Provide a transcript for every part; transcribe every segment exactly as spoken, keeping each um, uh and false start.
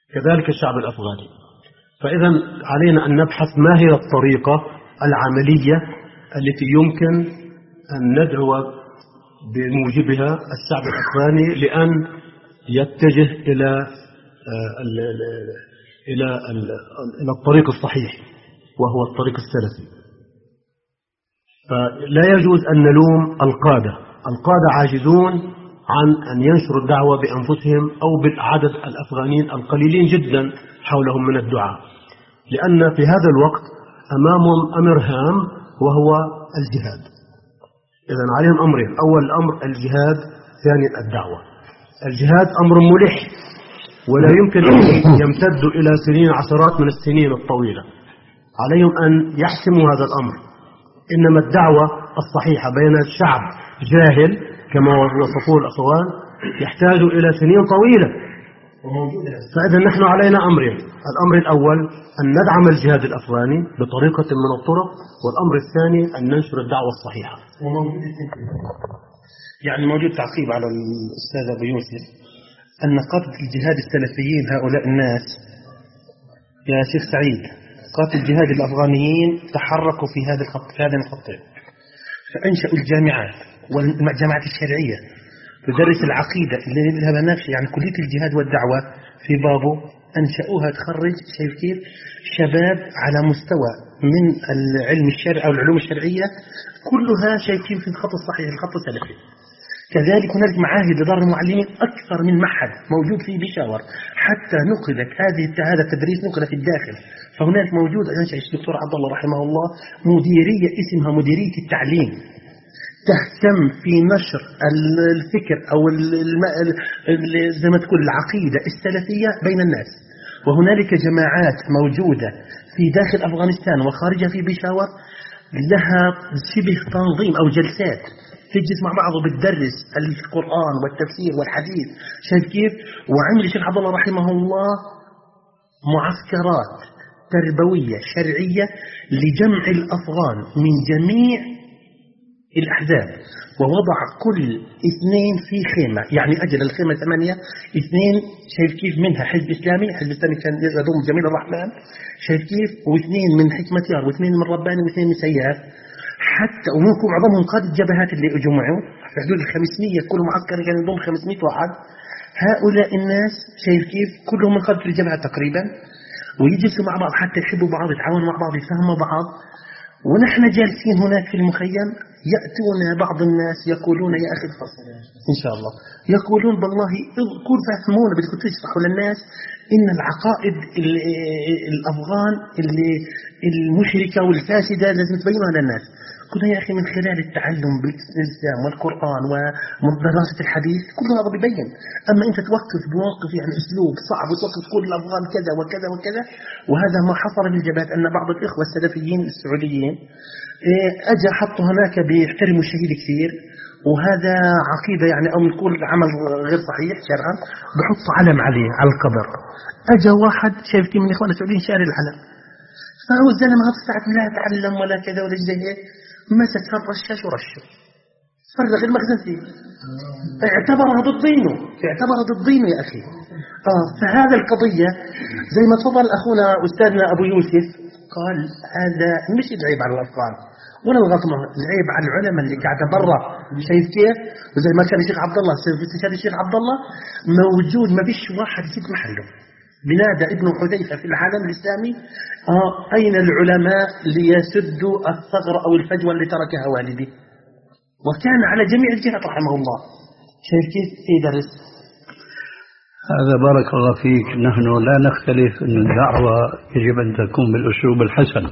كذلك الشعب الأفغاني. فإذا علينا أن نبحث ما هي الطريقة العملية التي يمكن أن ندعو بموجبها الشعب الأفغاني لأن يتجه إلى إلى إلى الطريق الصحيح وهو الطريق السلفي. فلا يجوز أن نلوم القادة، القادة عاجزون عن أن ينشروا الدعوة بأنفسهم أو بالعدد الأفغانيين القليلين جدا حولهم من الدعاء، لأن في هذا الوقت أمامهم أمر هام وهو الجهاد. إذن عليهم أمرين: أول الأمر الجهاد، ثانيا الدعوة. الجهاد أمر ملح ولا يمكن أن يمتد إلى سنين، عشرات من السنين الطويلة. عليهم أن يحسموا هذا الأمر. إنما الدعوة الصحيحة بين الشعب جاهل كما وصفوه الأخوان يحتاج إلى سنين طويلة. فإذا نحن علينا أمرين: الأمر الأول أن ندعم الجهاد الأفغاني بطريقة من الطرق، والأمر الثاني أن ننشر الدعوة الصحيحة. يعني موجود تعقيب على الأستاذ أبو يوسف أن قادة الجهاد السلفيين هؤلاء الناس يا شيخ سعيد، قادة الجهاد الأفغانيين تحركوا في هذا الخط في هذا الخطين، فأنشأوا الجامعات والجامعات الشرعية تدرس العقيدة اللي لها بنفس، يعني كلية الجهاد والدعوة في بابو أنشأوها تخرج شايف كيف شباب على مستوى من العلم الشرعي أو العلوم الشرعية كلها شايفين في الخط الصحيح، الخط السلفي. كذلك هناك معاهد لدار المعلمين أكثر من معهد موجود في بيشاور، حتى نقلت هذه هذا التدريس نقل في الداخل. فهناك موجود أنشأ الدكتور عبد الله رحمه الله مديرية اسمها مديرية التعليم تهتم في نشر الفكر أو زي ما تقول العقيدة السلفية بين الناس. وهنالك جماعات موجودة في داخل أفغانستان وخارجها في بيشاور لها شبه تنظيم أو جلسات تجلس مع بعض وبتدرس القرآن والتفسير والحديث. شايف كيف؟ وعمل الشيخ عبد الله رحمه الله معسكرات تربوية شرعية لجمع الأفغان من جميع الأحزاب، ووضع كل اثنين في خيمة، يعني أجل الخيمة ثمانية، اثنين شايف كيف منها حزب إسلامي، حزب إسلامي كان يضم جميل الرحمن شايف كيف، واثنين من حكمة يار، واثنين من رباني، واثنين من سياف، حتى ومنكم معظمهم قادة الجبهات اللي جمعوا في حدود الخمسمية، كل معسكر كان يضم خمسمية واحد. هؤلاء الناس شايف كيف كلهم من قادة الجبهات تقريبا، ويجلسوا مع بعض حتى يحبوا بعض، يتعاونوا مع بعض، يفهموا بعض. ونحن جالسين هناك في المخيم يأتون بعض الناس يقولون يا أخي الفصل إن شاء الله، يقولون بالله كل فهمونا بدكم تشرحوا للناس إن العقائد الأفغان اللي المشركة والفاسدة لازم تبينها للناس. قلنا يا أخي من خلال التعلم بالإسلام والقرآن ودراسة الحديث كل هذا بيبين. أما أنت توقف بموقف يعني أسلوب صعب وتوقف تقول الأفغان كذا وكذا وكذا، وهذا ما حصل في الجبهات. أن بعض الإخوة السلفيين السعوديين أجا حطوا هناك بيحترموا الشهيد كثير، وهذا عقيدة يعني أو نقول عمل غير صحيح شرعا، بحط علم عليه على القبر. أجا واحد شايف من إخوان السعوديين شاري العلم، فهو الزلمة هذا ساعة لا يتعلم ولا كذا ولا زي هيك، مسك الرشاش ورشه فرغ المخزن فيه، اعتبرها ضد دينه، اعتبرها ضد دينه يا أخي. آه فهذا القضية زي ما تفضل أخونا أستاذنا أبو يوسف قال، هذا مش العيب على الأفغان ولا الغطمة، العيب على العلماء اللي قاعدة برا. شايف كيف؟ وزي ما كان الشيخ عبد الله في استشهاد الشيخ عبد الله موجود، ما فيش واحد يسيب محله. بنادى ابن حذيفة في العالم الإسلامي آه أين العلماء ليسدوا الثغر أو الفجوة اللي تركها والدي؟ وكان على جميع الجهات رحمه الله. شايف كيف؟ إيه درس هذا بارك الله فيك. نحن لا نختلف أن الدعوة يجب أن تكون بالأسلوب الحسن،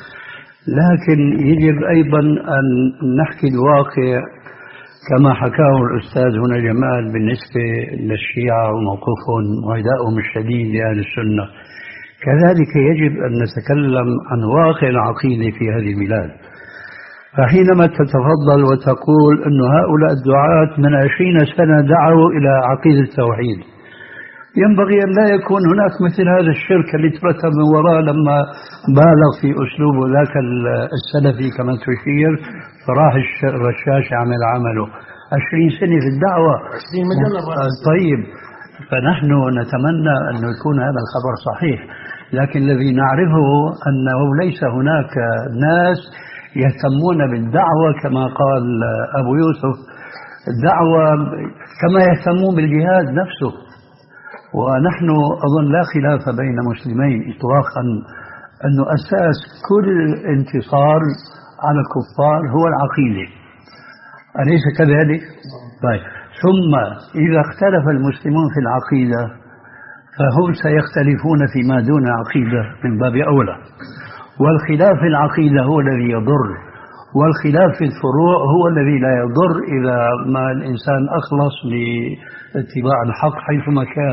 لكن يجب أيضا أن نحكي الواقع كما حكاه الأستاذ هنا جمال بالنسبة للشيعة وموقفهم وعدائهم الشديد لأهل السنة. كذلك يجب أن نتكلم عن واقع العقيدة في هذه البلاد. فحينما تتفضل وتقول أن هؤلاء الدعاة من عشرين سنة دعوا إلى عقيدة التوحيد، ينبغي أن لا يكون هناك مثل هذا الشرك اللي ترتب من وراء لما بالغ في أسلوب ذاك السلفي كما تشير، فراح الرشاش عمل عمله عشرين سنة في الدعوة. طيب فنحن نتمنى أن يكون هذا الخبر صحيح، لكن الذي نعرفه أنه ليس هناك ناس يهتمون بالدعوة كما قال أبو يوسف، الدعوة كما يهتمون بالجهاد نفسه. ونحن أظن لا خلاف بين مسلمين إطلاقا أنه أساس كل انتصار على الكفار هو العقيدة، أليس كذلك؟ طيب، ثم إذا اختلف المسلمون في العقيدة فهم سيختلفون فيما دون العقيدة من باب أولى، والخلاف في العقيدة هو الذي يضر، والخلاف في الفروع هو الذي لا يضر إذا ما الإنسان أخلص لاتباع الحق حيثما كان.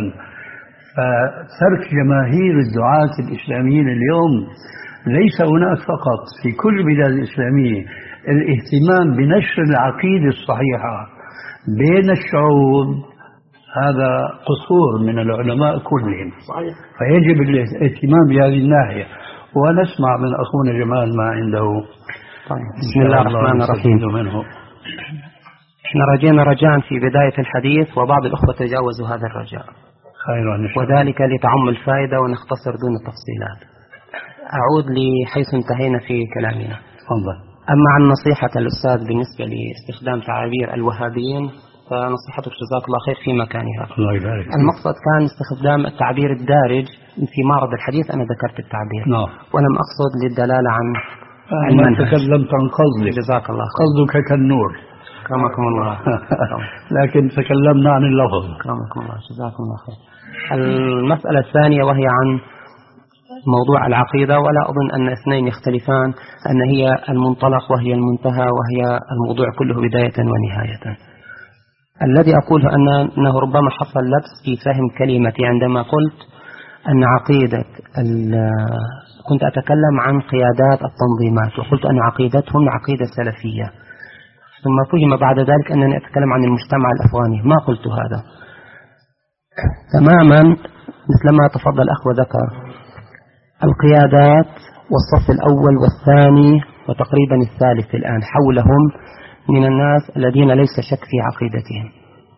فترك جماهير الدعاة الإسلاميين اليوم ليس هناك فقط في كل البلاد الإسلامية الاهتمام بنشر العقيدة الصحيحة بين الشعوب، هذا قصور من العلماء كلهم. فيجب الاهتمام بهذه الناحية. ونسمع من أخونا جمال ما عنده. طيب. بسم الله الرحمن الرحيم. منه. احنا رجينا رجاء في بداية الحديث وبعض الأخوة تجاوزوا هذا الرجاء، وذلك لتعم الفائدة ونختصر دون التفصيلات. أعود لحيث انتهينا في كلامنا. فضل. أما عن نصيحة الأستاذ بالنسبة لاستخدام تعابير الوهابيين فنصيحتك جزاك الله خير في مكانها. الله يبارك. المقصد كان استخدام التعبير الدارج في معرض الحديث. أنا ذكرت التعبير نعم. ولم أقصد للدلالة عن المنهج. تكلمت عن قصدك. جزاك الله خير. قصدك كالنور. كرمكم الله. لكن تكلمنا عن اللفظ. كرمكم الله. جزاكم الله خير. المسألة الثانية وهي عن موضوع العقيدة، ولا أظن أن اثنين يختلفان، أن هي المنطلق وهي المنتهى وهي الموضوع كله بداية ونهاية. الذي أقوله أنه ربما حصل لبس في فهم كلمتي عندما قلت أن عقيدة كنت أتكلم عن قيادات التنظيمات وقلت أن عقيدتهم عقيدة سلفية، ثم فهم بعد ذلك أنني أتكلم عن المجتمع الأفغاني. ما قلت هذا تماما، مثل ما تفضل الأخ وذكر القيادات والصف الأول والثاني وتقريبا الثالث الآن حولهم من الناس الذين ليس شك في عقيدتهم،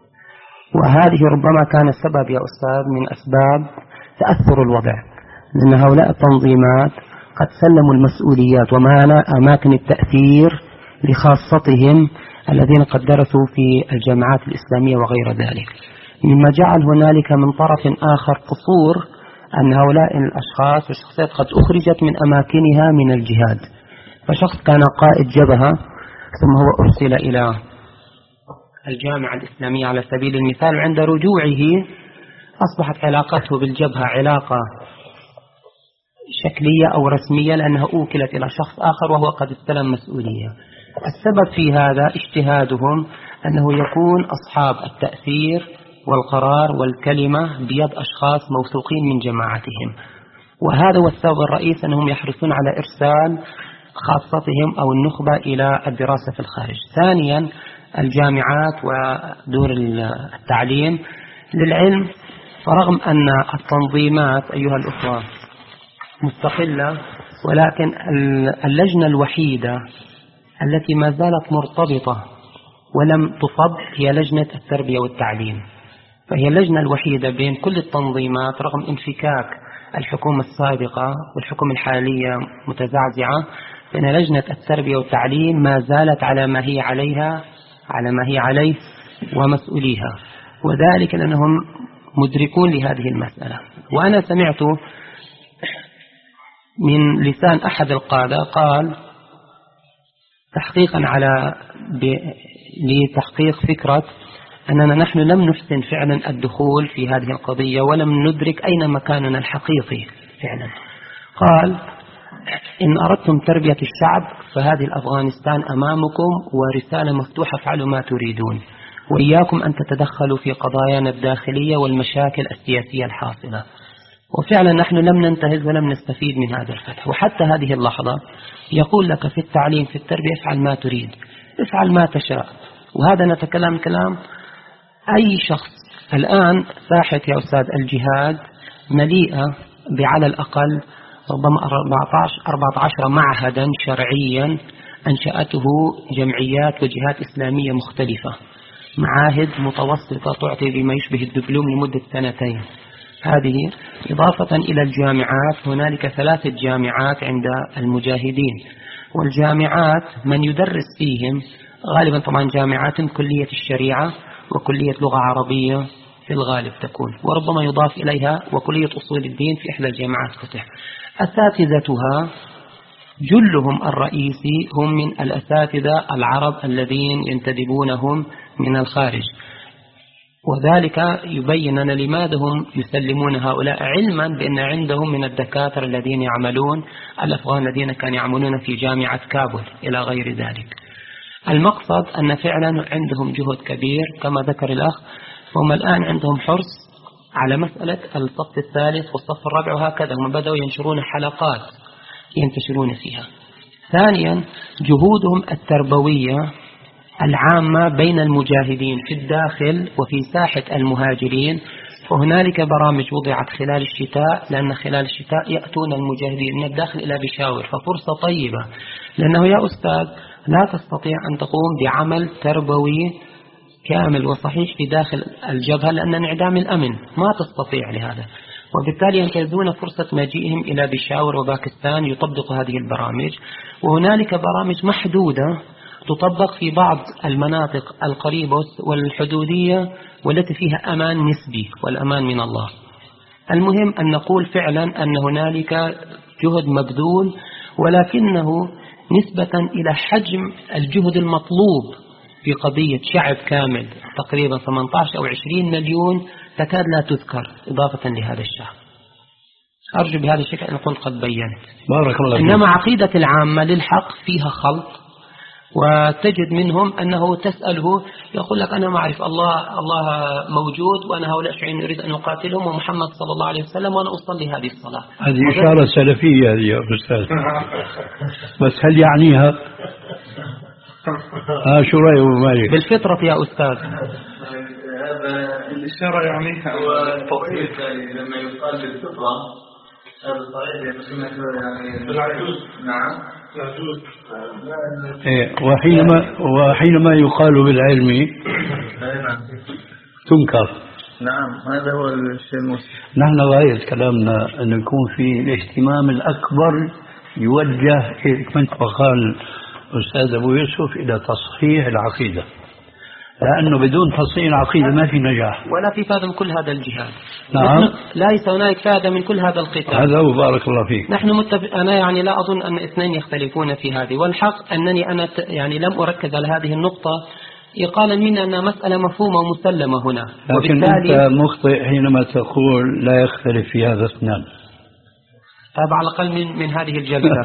وهذه ربما كان السبب يا أستاذ من أسباب تأثر الوضع، لأن هؤلاء التنظيمات قد سلموا المسؤوليات ومعنى أماكن التأثير لخاصتهم الذين قد درسوا في الجامعات الإسلامية وغير ذلك، مما جعل هنالك من طرف آخر قصور أن هؤلاء الأشخاص والشخصيات قد أخرجت من أماكنها من الجهاد. فشخص كان قائد جبهة ثم هو أرسل إلى الجامعة الإسلامية على سبيل المثال، وعند رجوعه أصبحت علاقته بالجبهة علاقة شكلية أو رسمية لأنها أوكلت إلى شخص آخر وهو قد استلم مسؤولية. السبب في هذا اجتهادهم أنه يكون أصحاب التأثير والقرار والكلمة بيد أشخاص موثوقين من جماعتهم، وهذا هو السبب الرئيس أنهم يحرصون على إرسال خاصتهم أو النخبة إلى الدراسة في الخارج. ثانيا الجامعات ودور التعليم للعلم، فرغم أن التنظيمات أيها الأخوة مستقلة، ولكن اللجنة الوحيدة التي ما زالت مرتبطة ولم تصب هي لجنة التربية والتعليم، فهي اللجنة الوحيدة بين كل التنظيمات رغم انفكاك الحكومة السابقة والحكومة الحالية متزعزعة، فإن لجنة التربية والتعليم ما زالت على ما هي عليها على ما هي عليه ومسؤوليها، وذلك لأنهم مدركون لهذه المسألة. وأنا سمعت من لسان أحد القادة قال تحقيقا على لتحقيق فكرة أننا نحن لم نحسن فعلا الدخول في هذه القضية ولم ندرك أين مكاننا الحقيقي فعلا. قال إن أردتم تربية الشعب فهذه الأفغانستان أمامكم ورسالة مفتوحة، فعلوا ما تريدون، وإياكم أن تتدخلوا في قضايانا الداخلية والمشاكل السياسية الحاصلة. وفعلا نحن لم ننتهز ولم نستفيد من هذا الفتح، وحتى هذه اللحظة يقول لك في التعليم في التربية افعل ما تريد، افعل ما تشاء. وهذا نتكلم كلام أي شخص. الآن ساحة يا أستاذ الجهاد مليئة بعلى الأقل ربما أربعة عشر معهدا شرعيا أنشأته جمعيات وجهات إسلامية مختلفة، معاهد متوسطة تعطي بما يشبه الدبلوم لمدة سنتين. هذه إضافة إلى الجامعات، هنالك ثلاثة جامعات عند المجاهدين، والجامعات من يدرس فيهم غالبا طبعا جامعات كلية الشريعة وكلية لغة عربية في الغالب تكون، وربما يضاف إليها وكلية أصول الدين في إحدى الجامعات فتح. أساتذتها جلهم الرئيسي هم من الأساتذة العرب الذين ينتدبونهم من الخارج، وذلك يبين أن لماذا هم يسلمون هؤلاء، علما بأن عندهم من الدكاترة الذين يعملون الأفغان الذين كانوا يعملون في جامعة كابول إلى غير ذلك. المقصد أن فعلا عندهم جهد كبير كما ذكر الأخ، هم الآن عندهم حرص على مسألة الصف الثالث والصف الرابع، وهكذا هم بدأوا ينشرون حلقات ينتشرون فيها. ثانيا جهودهم التربوية العامة بين المجاهدين في الداخل وفي ساحة المهاجرين، وهنالك برامج وضعت خلال الشتاء، لأن خلال الشتاء يأتون المجاهدين من الداخل إلى بشاور، ففرصة طيبة، لأنه يا أستاذ لا تستطيع أن تقوم بعمل تربوي كامل وصحيح في داخل الجبهة لأن انعدام الأمن ما تستطيع لهذا، وبالتالي ينتهزون فرصة مجيئهم إلى بشاور وباكستان يطبقوا هذه البرامج. وهنالك برامج محدودة تطبق في بعض المناطق القريبة والحدودية والتي فيها أمان نسبي، والأمان من الله. المهم أن نقول فعلا أن هنالك جهد مبذول، ولكنه نسبة إلى حجم الجهد المطلوب في قضية شعب كامل تقريبا ثمانية عشر أو عشرين مليون تكاد لا تذكر إضافة لهذا الشعب. أرجو بهذا الشكل أن أكون قد بينت. بارك الله فيك. إنما عقيدة العامة للحق فيها خلط، وتجد منهم أنه تسأله يقول لك أنا ما أعرف الله الله موجود، وأنا هؤلاء شيعيين أريد أن أقاتلهم، ومحمد صلى الله عليه وسلم وأنا أصلي هذه الصلاة. هذه إشارة سلفية هذه يا أستاذ. بس هل يعنيها؟ ها شو رأيه مالك؟ بالفطرة يا أستاذ. هذا الإشارة يعنيها التصريف لما يقال بالفطرة هذا صحيح يعني بالعجوز. نعم العجوز. إيه، وحينما وحينما يقال بالعلم تنكر. نعم هذا هو الشيء المسلم. نحن غاية كلامنا أن يكون في الاهتمام الأكبر يوجه كما قال أستاذ أبو يوسف إلى تصحيح العقيدة، لأنه بدون تصحيح العقيدة ما في نجاح ولا في فائدة من كل هذا الجهاد. نعم. ليس هناك فائدة من كل هذا القتال. هذا هو بارك الله فيك. نحن متفق، أنا يعني لا أظن أن اثنين يختلفون في هذه، والحق أنني أنا يعني لم أركز على هذه النقطة إقالا من أن مسألة مفهومة ومسلمة هنا، لكن أنت مخطئ حينما تقول لا يختلف في هذا اثنان. طيب على الأقل من, من هذه الجلسة.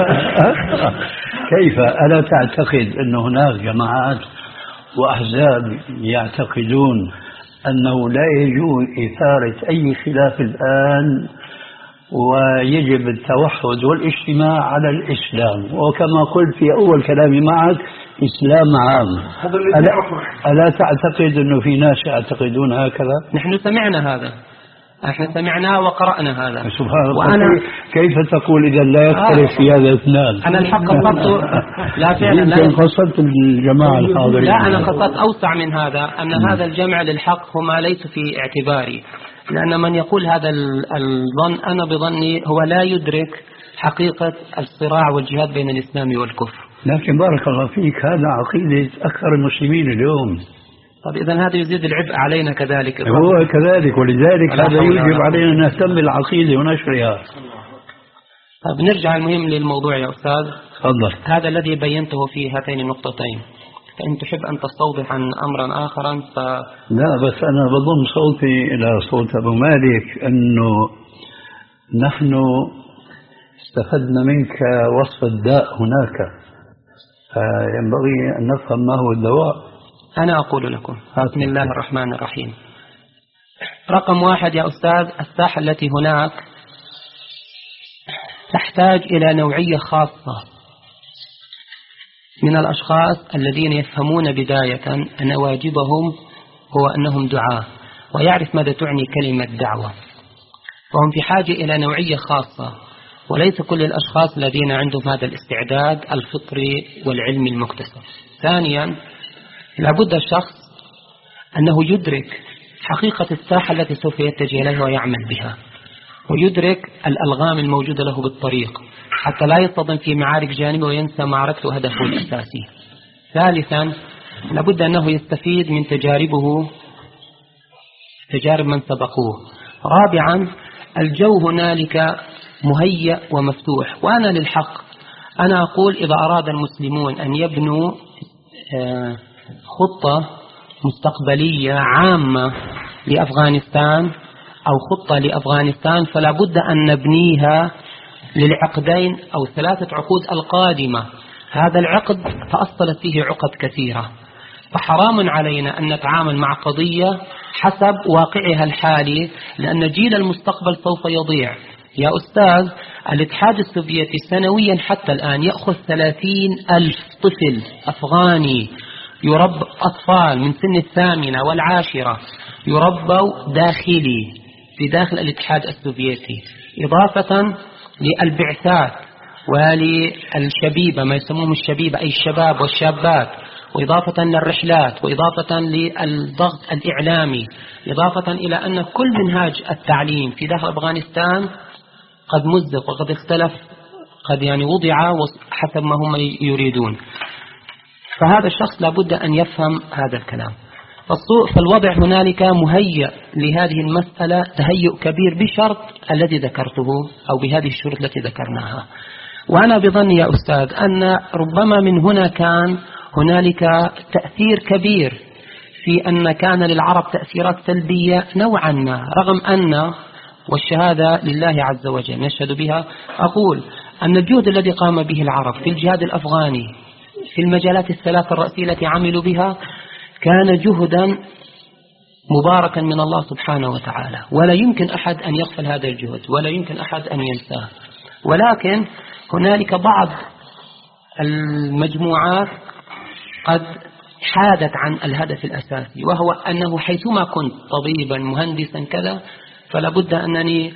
كيف؟ ألا تعتقد أن هناك جماعات وأحزاب يعتقدون أنه لا يجوز إثارة أي خلاف الآن، ويجب التوحد والاجتماع على الإسلام، وكما قلت في أول كلامي معك إسلام عام. ألا, ألا تعتقد أنه في ناس يعتقدون هكذا؟ نحن سمعنا هذا، احنا سمعنا وقرأنا هذا. سبحان الله. وأنا كيف تقول إذا لا يختلف آه. في هذا اثنان؟ أنا الحق قصدت لا فعلا لا قصدت الجماعة الحاضرين. لا أنا قصدت أوسع من هذا، أن م. هذا الجمع للحق هما ليس في اعتباري، لأن من يقول هذا الظن أنا بظني هو لا يدرك حقيقة الصراع والجهاد بين الإسلام والكفر. لكن بارك الله فيك هذا عقيدة أكثر المسلمين اليوم. طب إذن هذا يزيد العبء علينا كذلك. هو كذلك، ولذلك هذا يجب علينا أن نهتم بالعقيدة ونشرها. طب نرجع المهم للموضوع يا أستاذ. تفضل. هذا الذي بينته في هاتين النقطتين، فإن تحب أن تستوضح عن أمرا آخرا ف... لا بس أنا بضم صوتي إلى صوت أبو مالك أنه نحن استفدنا منك وصف الداء هناك، فينبغي أن نفهم ما هو الدواء. أنا أقول لكم بسم الله الرحمن الرحيم. رقم واحد يا أستاذ، الساحة التي هناك تحتاج إلى نوعية خاصة من الأشخاص الذين يفهمون بداية أن واجبهم هو أنهم دعاة، ويعرف ماذا تعني كلمة دعوة، وهم في حاجة إلى نوعية خاصة، وليس كل الأشخاص الذين عندهم هذا الاستعداد الفطري والعلمي المكتسب. ثانيا لابد الشخص أنه يدرك حقيقة الساحة التي سوف يتجه إليها ويعمل بها، ويدرك الألغام الموجودة له بالطريق حتى لا يصطدم في معارك جانبه وينسى معركته وهدفه الأساسي. ثالثا لابد أنه يستفيد من تجاربه، تجارب من سبقوه. رابعا الجو هنالك مهيأ ومفتوح. وأنا للحق أنا أقول إذا أراد المسلمون أن يبنوا خطة مستقبلية عامة لأفغانستان أو خطة لأفغانستان فلا بد أن نبنيها للعقدين أو ثلاثة عقود القادمة. هذا العقد تأصلت فيه عقد كثيرة، فحرام علينا أن نتعامل مع قضية حسب واقعها الحالي، لأن جيل المستقبل سوف يضيع. يا أستاذ، الاتحاد السوفيتي سنويا حتى الآن يأخذ ثلاثين ألف طفل أفغاني يربى، أطفال من سن الثامنة والعاشرة يربوا داخلي في داخل الاتحاد السوفيتي، إضافة للبعثات وللشبيبة ما يسموهم الشبيبة أي الشباب والشابات، وإضافة للرحلات، وإضافة للضغط الإعلامي، إضافة إلى أن كل منهاج التعليم في داخل أفغانستان قد مزق وقد اختلف، قد يعني وضع حسب ما هم يريدون. فهذا الشخص لابد أن يفهم هذا الكلام. فالوضع هنالك مهيئ لهذه المسألة تهيؤ كبير بشرط الذي ذكرته أو بهذه الشروط التي ذكرناها. وأنا بظني يا أستاذ أن ربما من هنا كان هنالك تأثير كبير في أن كان للعرب تأثيرات سلبية نوعا ما، رغم أن والشهادة لله عز وجل نشهد بها، أقول أن الجهد الذي قام به العرب في الجهاد الأفغاني في المجالات الثلاث الرئيسية التي عملوا بها كان جهدا مباركا من الله سبحانه وتعالى، ولا يمكن أحد أن يغفل هذا الجهد ولا يمكن أحد أن ينساه. ولكن هنالك بعض المجموعات قد حادت عن الهدف الأساسي، وهو أنه حيثما كنت طبيبا مهندسا كذا فلا بد أنني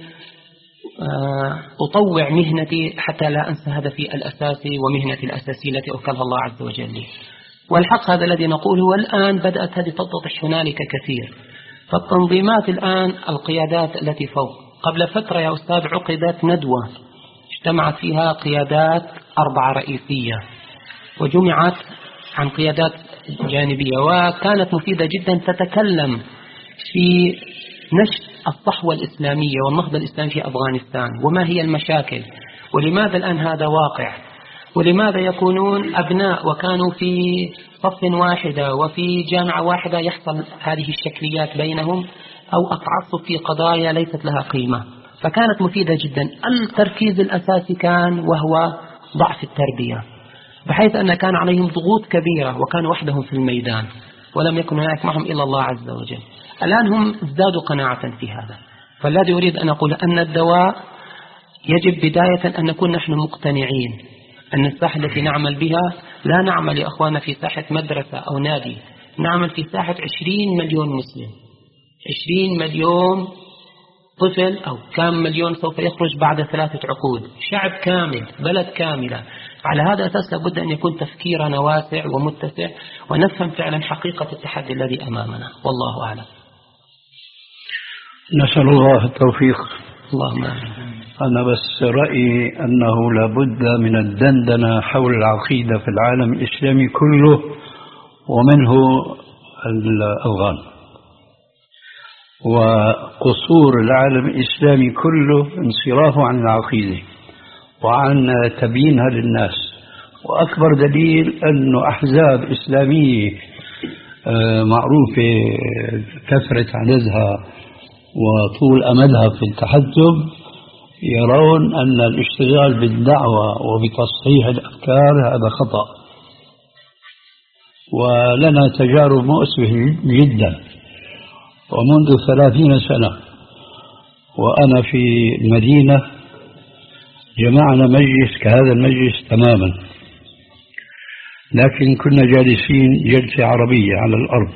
أطوع مهنتي حتى لا أنسى هدفي الأساسي ومهنتي الأساسية التي أوكلها الله عز وجل لي. والحق هذا الذي نقوله، والآن بدأت هذه تتضح هنالك كثير. فالتنظيمات الآن القيادات التي فوق، قبل فترة يا أستاذ عقدت ندوة اجتمعت فيها قيادات أربعة رئيسية وجمعت عن قيادات جانبية، وكانت مفيدة جدا، تتكلم في نشر الصحوة الإسلامية والنهضة الإسلامية في أفغانستان، وما هي المشاكل، ولماذا الآن هذا واقع، ولماذا يكونون أبناء وكانوا في صف واحدة وفي جامعة واحدة يحصل هذه الشكليات بينهم أو التعصب في قضايا ليست لها قيمة. فكانت مفيدة جدا. التركيز الأساسي كان وهو ضعف التربية، بحيث أن كان عليهم ضغوط كبيرة وكانوا وحدهم في الميدان ولم يكن هناك معهم إلا الله عز وجل. الآن هم ازدادوا قناعة في هذا. فالذي أريد أن أقول أن الدواء يجب بداية أن نكون نحن مقتنعين أن الساحة التي نعمل بها لا نعمل يا أخوانا في ساحة مدرسة أو نادي، نعمل في ساحة عشرين مليون مسلم، عشرين مليون طفل أو كم مليون سوف يخرج بعد ثلاثة عقود، شعب كامل، بلد كاملة. على هذا الأساس لابد أن يكون تفكيرنا واسع ومتسع ونفهم فعلا حقيقة التحدي الذي أمامنا. والله أعلم. نسأل الله التوفيق. اللهم آمين. أنا بس رأيي أنه لابد من الدندنة حول العقيدة في العالم الإسلامي كله ومنه الأفغان، وقصور العالم الإسلامي كله انصرافه عن العقيدة وعن تبيينها للناس. وأكبر دليل أنه أحزاب إسلامية معروفة كثرة عددها وطول أمدها في التحزب يرون أن الاشتغال بالدعوة وبتصحيح الأفكار هذا خطأ. ولنا تجارب مؤسفة جدا، ومنذ ثلاثين سنة وأنا في المدينة جمعنا مجلس كهذا المجلس تماما، لكن كنا جالسين جلسة عربية على الأرض،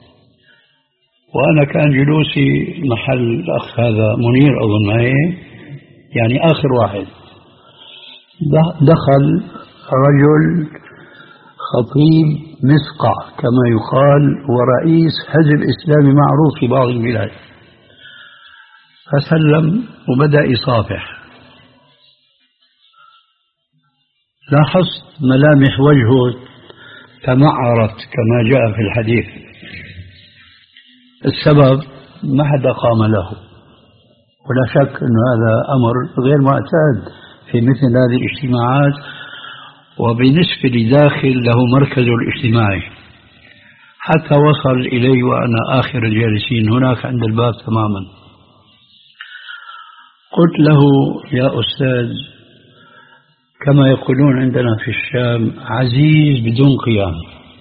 وأنا كان جلوسي محل الأخ هذا منير أظن معي، يعني آخر واحد. دخل رجل خطيب مسقع كما يقال ورئيس حزب إسلامي معروف في بعض البلاد، فسلم وبدأ يصافح. لاحظت ملامح وجهه تمعرت كما جاء في الحديث. السبب ما حدا قام له، ولا شك أن هذا أمر غير معتاد في مثل هذه الاجتماعات، وبالنسبة لداخل له مركزه الاجتماعي، حتى وصل إلي وأنا آخر الجالسين هناك عند الباب تماما. قلت له: يا أستاذ، كما يقولون عندنا في الشام عزيز بدون قيام،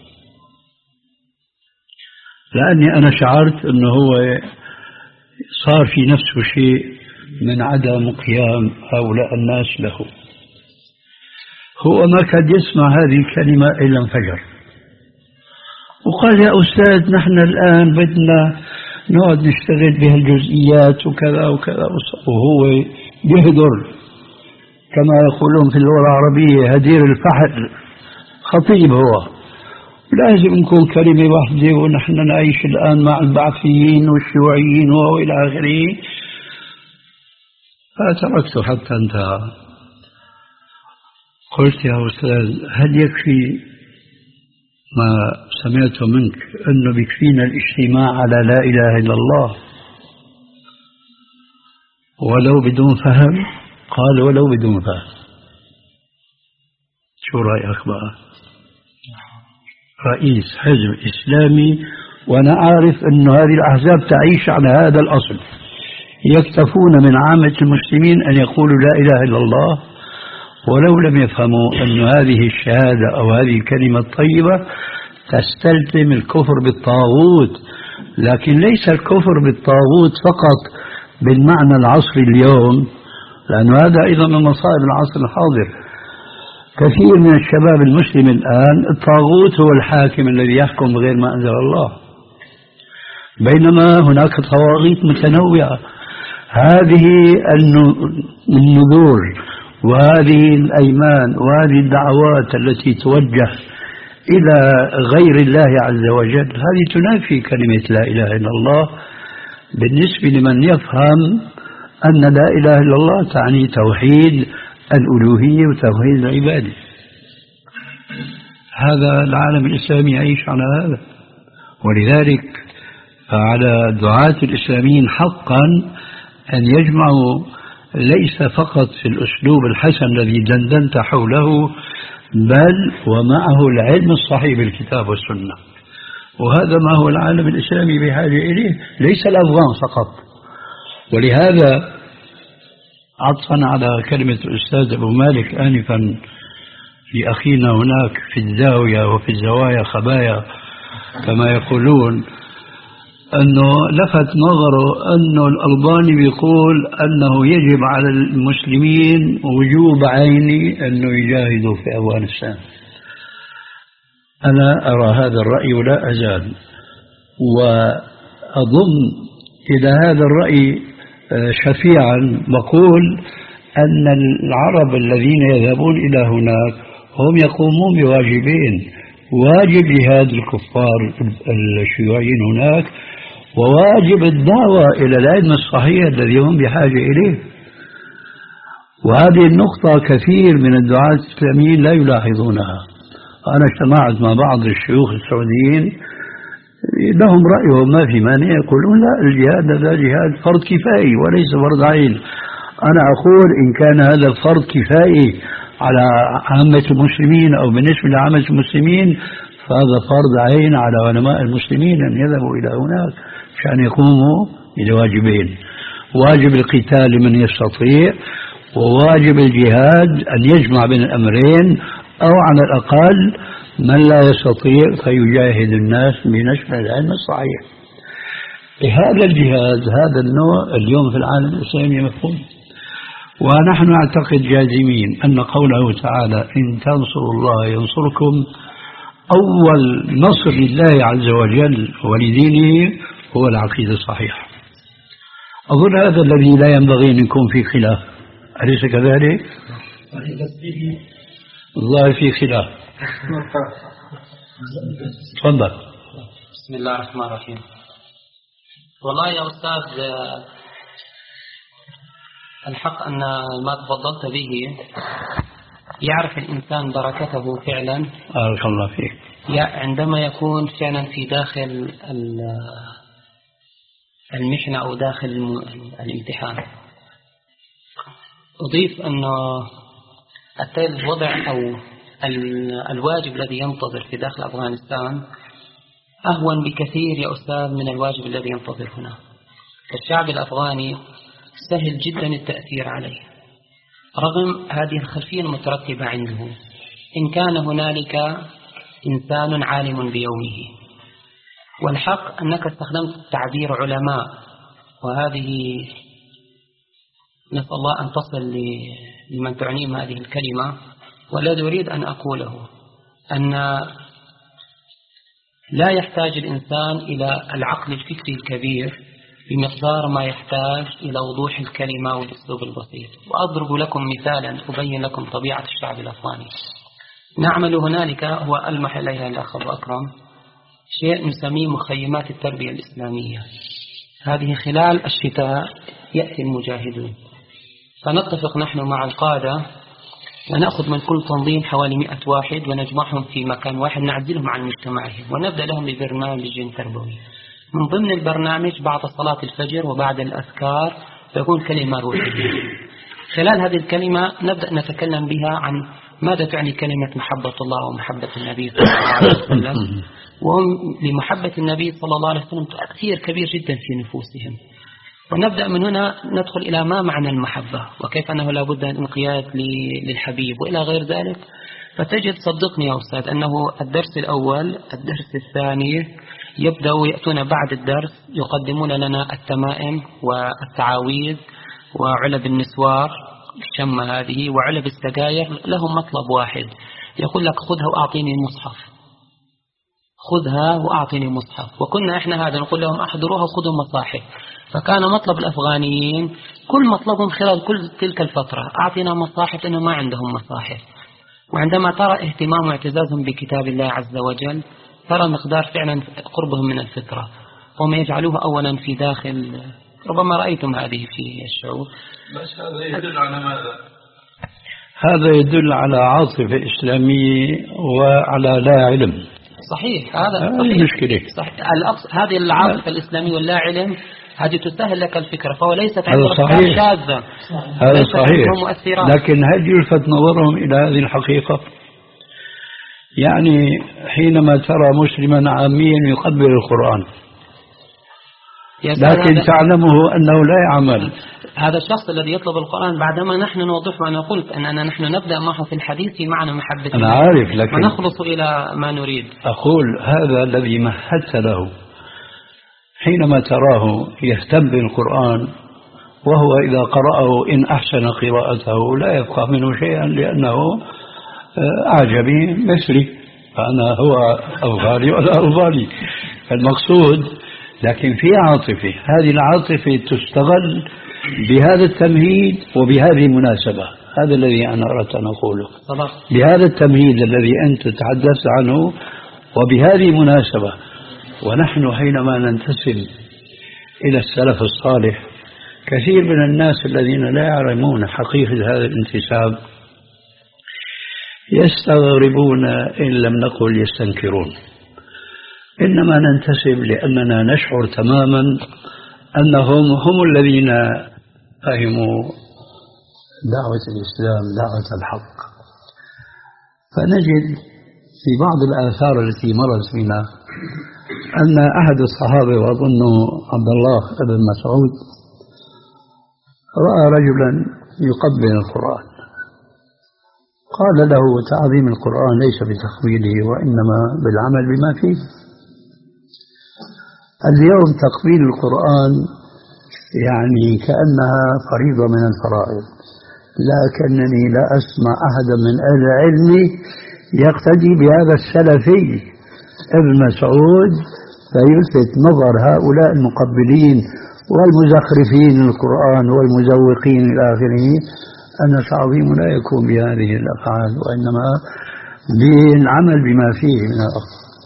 لأني أنا شعرت أنه هو صار في نفسه شيء من عدم قيام هؤلاء الناس له. هو ما كاد يسمع هذه الكلمة إلا انفجر وقال: يا أستاذ، نحن الآن بدنا نقعد نشتغل بهالجزئيات وكذا وكذا، وهو يهدر كما يقولون في اللغة العربية هدير الفحل. خطيب هو، لازم نكون كلمة واحدة ونحن نعيش الآن مع البعثيين والشيوعيين وإلى آخره. فتركته حتى انتهى. قلت: يا أستاذ، هل يكفي ما سمعت منك أنه بيكفينا الاجتماع على لا إله إلا الله ولو بدون فهم؟ قال: ولو بدون فهم. شو رأيك بقى؟ رئيس حزب إسلامي، وأنا أعرف أن هذه الأحزاب تعيش على هذا الأصل، يكتفون من عامة المسلمين أن يقولوا لا إله إلا الله، ولو لم يفهموا أن هذه الشهادة أو هذه الكلمة الطيبة تستلزم الكفر بالطاغوت. لكن ليس الكفر بالطاغوت فقط بالمعنى العصري اليوم، لأن هذا أيضا من مصائب العصر الحاضر. كثير من الشباب المسلم الآن الطاغوت هو الحاكم الذي يحكم بغير ما أنزل الله، بينما هناك طواغيت متنوعة. هذه النذور وهذه الأيمان وهذه الدعوات التي توجه إلى غير الله عز وجل، هذه تنافي كلمة لا إله إلا الله بالنسبة لمن يفهم أن لا إله إلا الله تعني توحيد الألوهية وتوحيد العبادة. هذا العالم الإسلامي يعيش على هذا، ولذلك على دعاة الإسلاميين حقا أن يجمعوا ليس فقط في الأسلوب الحسن الذي دندنت حوله، بل ومعه العلم الصحيح بالكتاب والسنة. وهذا ما هو العالم الإسلامي بحاجة إليه، ليس الأفغان فقط. ولهذا عطفا على كلمة الأستاذ أبو مالك آنفا لأخينا هناك في الزاوية وفي الزوايا خبايا كما يقولون، أنه لفت نظره أنه الألباني بيقول أنه يجب على المسلمين وجوب عيني أنه يجاهدوا في أفغانستان. أنا أرى هذا الرأي ولا أزال، وأضم إلى هذا الرأي شفيعا بقول أن العرب الذين يذهبون إلى هناك هم يقومون بواجبين: واجب جهاد الكفار الشيوعيين هناك، وواجب الدعوة إلى العلم الصحيح الذي هم بحاجة إليه. وهذه النقطة كثير من الدعاة الإسلاميين لا يلاحظونها. أنا اجتمعت مع بعض الشيوخ السعوديين لهم رأيهم ما في مانع، يقولون لا، الجهاد هذا جهاد فرض كفائي وليس فرض عين. أنا أقول إن كان هذا فرض كفائي على عامة المسلمين أو بالنسبة لعامة المسلمين، فهذا فرض عين على علماء المسلمين أن يذهبوا إلى هناك عشان يقوموا بواجبين: واجب القتال لمن يستطيع، وواجب الجهاد أن يجمع بين الأمرين، أو على الأقل من لا يستطيع فيجاهد الناس بنشر العلم الصحيح. هذا الجهاد هذا النوع اليوم في العالم الإسلامي مفهوم. ونحن نعتقد جازمين أن قوله تعالى إن تنصروا الله ينصركم، أول نصر لله عز وجل ولدينه هو العقيدة الصحيحة. أظن هذا الذي لا ينبغي أن يكون في خلاف، أليس كذلك؟ الظاهر في خلاف. تفضل. بسم الله الرحمن الرحيم. والله يا أستاذ الحق أن ما تفضلت به يعرف الإنسان بركته فعلا بارك الله فيك عندما يكون فعلا في داخل المحنة أو داخل الامتحان. أضيف أن الوضع أو الواجب الذي ينتظر في داخل أفغانستان أهون بكثير يا أستاذ من الواجب الذي ينتظر هنا. الشعب الأفغاني سهل جدا التأثير عليه رغم هذه الخلفية المترتبة عنده، إن كان هنالك إنسان عالم بيومه. والحق أنك استخدمت تعبير علماء، وهذه نسأل الله أن تصل لمن تعنيهم هذه الكلمة. والذي أريد أن أقوله أن لا يحتاج الإنسان إلى العقل الفكري الكبير بمقدار ما يحتاج إلى وضوح الكلمة والأسلوب البسيط. وأضرب لكم مثالا أبين لكم طبيعة الشعب الأفغاني. نعمل هنالك هو ألمح إليها الأخ أبو أكرم شيء نسميه مخيمات التربية الإسلامية. هذه خلال الشتاء يأتي المجاهدون، فنتفق نحن مع القادة ونأخذ من كل تنظيم حوالي مئة واحد ونجمعهم في مكان واحد، نعزلهم عن مجتمعهم ونبدأ لهم ببرنامج تربوي. من ضمن البرنامج بعد صلاة الفجر وبعد الأذكار تكون كلمة روحية. خلال هذه الكلمة نبدأ نتكلم بها عن ماذا تعني كلمة محبة الله ومحبة النبي صلى الله عليه وسلم، وهم لمحبة النبي صلى الله عليه وسلم تأثير كبير جدا في نفوسهم. ونبدأ من هنا ندخل إلى ما معنى المحبة وكيف أنه لا بد من انقياد للحبيب وإلى غير ذلك. فتجد صدقني يا أستاذ أنه الدرس الأول الدرس الثاني يبدأوا يأتون بعد الدرس يقدمون لنا التمائم والتعاويذ وعلب النسوار الشمة هذه وعلب السجاير. لهم مطلب واحد، يقول لك خذها وأعطيني المصحف، خذها وأعطيني مصحف. وكنا إحنا هذا نقول لهم أحضروها وخذوا مصاحف. فكان مطلب الأفغانيين كل مطلبهم خلال كل تلك الفترة أعطينا مصاحف، إنه ما عندهم مصاحف. وعندما ترى اهتمام واعتزازهم بكتاب الله عز وجل ترى مقدار فعلا قربهم من الفطرة، وما يجعلوه أولا في داخل. ربما رأيتم هذه في الشعوب. بس هذا يدل على ماذا؟ هذا يدل على عاطفة إسلامية وعلى لا علم. صحيح، هذا هذه مشكلة. صحيح. هذه العاطفة الإسلامية واللا علم هذه تسهل لك الفكرة، فهو ليست عنده أفكار شاذة. هذا صحيح، لكن هل يلفت نظرهم إلى هذه الحقيقة؟ يعني حينما ترى مسلما عاميا يقبل القرآن لكن تعلمه أنه لا يعمل. هذا الشخص الذي يطلب القرآن بعدما نحن نوضح وأنا قلت أننا نحن نبدأ معه في الحديث في معنى محبة أنا عارف، لكن ونخلص إلى ما نريد. أقول هذا الذي مهدت له حينما تراه يهتم بالقرآن وهو إذا قرأه إن أحسن قراءته لا يبقى منه شيئا لأنه أعجبي مثلي، فأنا هو أفغاني ولا أفغاني. المقصود لكن في عاطفة، هذه العاطفة تستغل بهذا التمهيد وبهذه المناسبة. هذا الذي أنا أردت أن أقوله، بهذا التمهيد الذي أنت تحدثت عنه وبهذه المناسبة. ونحن حينما ننتسب إلى السلف الصالح كثير من الناس الذين لا يعلمون حقيقة هذا الانتساب يستغربون إن لم نقل يستنكرون. إنما ننتسب لأننا نشعر تماما أنهم هم الذين فهموا دعوة الإسلام دعوة الحق. فنجد في بعض الآثار التي مرت بنا أن أحد الصحابة وأظنه عبد الله بن مسعود رأى رجلا يقبل القرآن، قال له تعظيم القرآن ليس بتقبيله وإنما بالعمل بما فيه. اليوم تقبيل القرآن يعني كأنها فريضة من الفرائض، لكنني لا أسمع أحدا من أهل العلم يقتدي بهذا السلفي ابن مسعود فيلفت نظر هؤلاء المقبلين والمزخرفين للقرآن والمزوقين إلى آخره أن التعظيم لا يكون بهذه الأفعال وإنما بالعمل بما فيه من الأخطاء.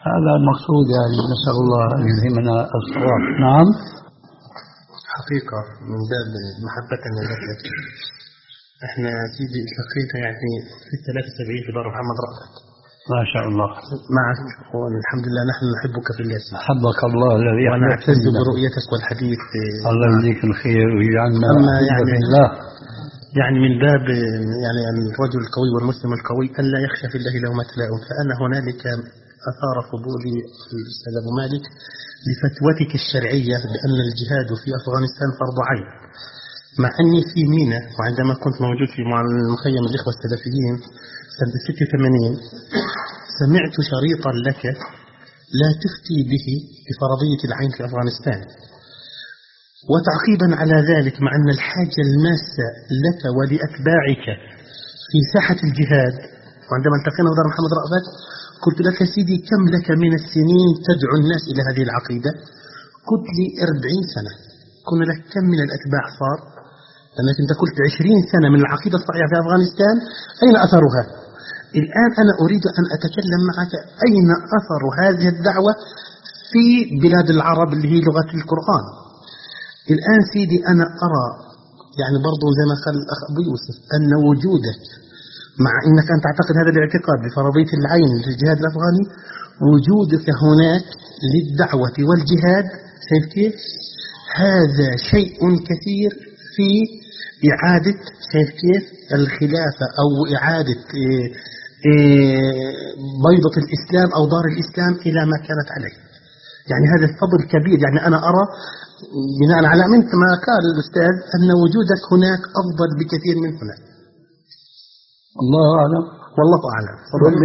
هذا المقصود يعني، نسأل الله أن يلهمنا الصواب. نعم. حقيقة من باب محبة لك احنا سيدي التقينا يعني في الثلاثة وسبعين في دار محمد رأفت ما شاء الله معك، والحمد لله نحن نحبك في الله. حبك الله الذي وانا اعتز برؤيتك والحديث. الله يجزيك الخير ويجعلنا يعني الله. يعني من باب يعني الرجل القوي والمسلم القوي ألا يخشى في الله لومة لائم. فأنا هنالك أثار فضولي في الأستاذ أبو مالك لفتوتك الشرعية بأن الجهاد في أفغانستان فرض عين، مع أني في مينا وعندما كنت موجود في مخيم الإخوة السلفيين سنة ستة وثمانين سمعت شريطا لك لا تفتي به بفرضية العين في أفغانستان. وتعقيبا على ذلك، مع أن الحاجة الماسة لك ولأتباعك في ساحة الجهاد، وعندما التقينا ودار محمد رأفت قلت لك سيدي كم لك من السنين تدعو الناس إلى هذه العقيدة؟ قلت لي أربعين سنة. كنا لك كم من الأتباع صار؟ لأنك أنت قلت عشرين سنة من العقيدة الصحيحة في أفغانستان، أين أثرها؟ الآن أنا أريد أن أتكلم معك أين أثر هذه الدعوة في بلاد العرب اللي هي لغة القرآن. الآن سيدي أنا أرى يعني برضو زي ما قال الأخ أبو يوسف أن وجودك، مع أنك أنت تعتقد هذا الاعتقاد بفرضية العين في الجهاد الأفغاني، وجودك هناك للدعوة والجهاد شايف كيف؟ هذا شيء كثير في إعادة شايف كيف الخلافة أو إعادة إيه إيه بيضة الإسلام أو دار الإسلام إلى ما كانت عليه. يعني هذا الفضل كبير. يعني أنا أرى بناء على ما قال الأستاذ أن وجودك هناك أفضل بكثير من هنا. الله أعلم. والله أعلم.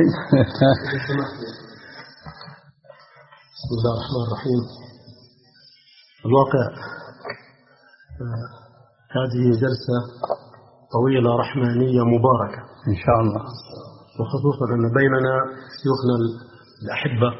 بسم الله الرحمن الرحيم. الواقع هذه جلسة طويلة رحمانية مباركة إن شاء الله، وخصوصا أن بيننا شيوخنا الأحبة،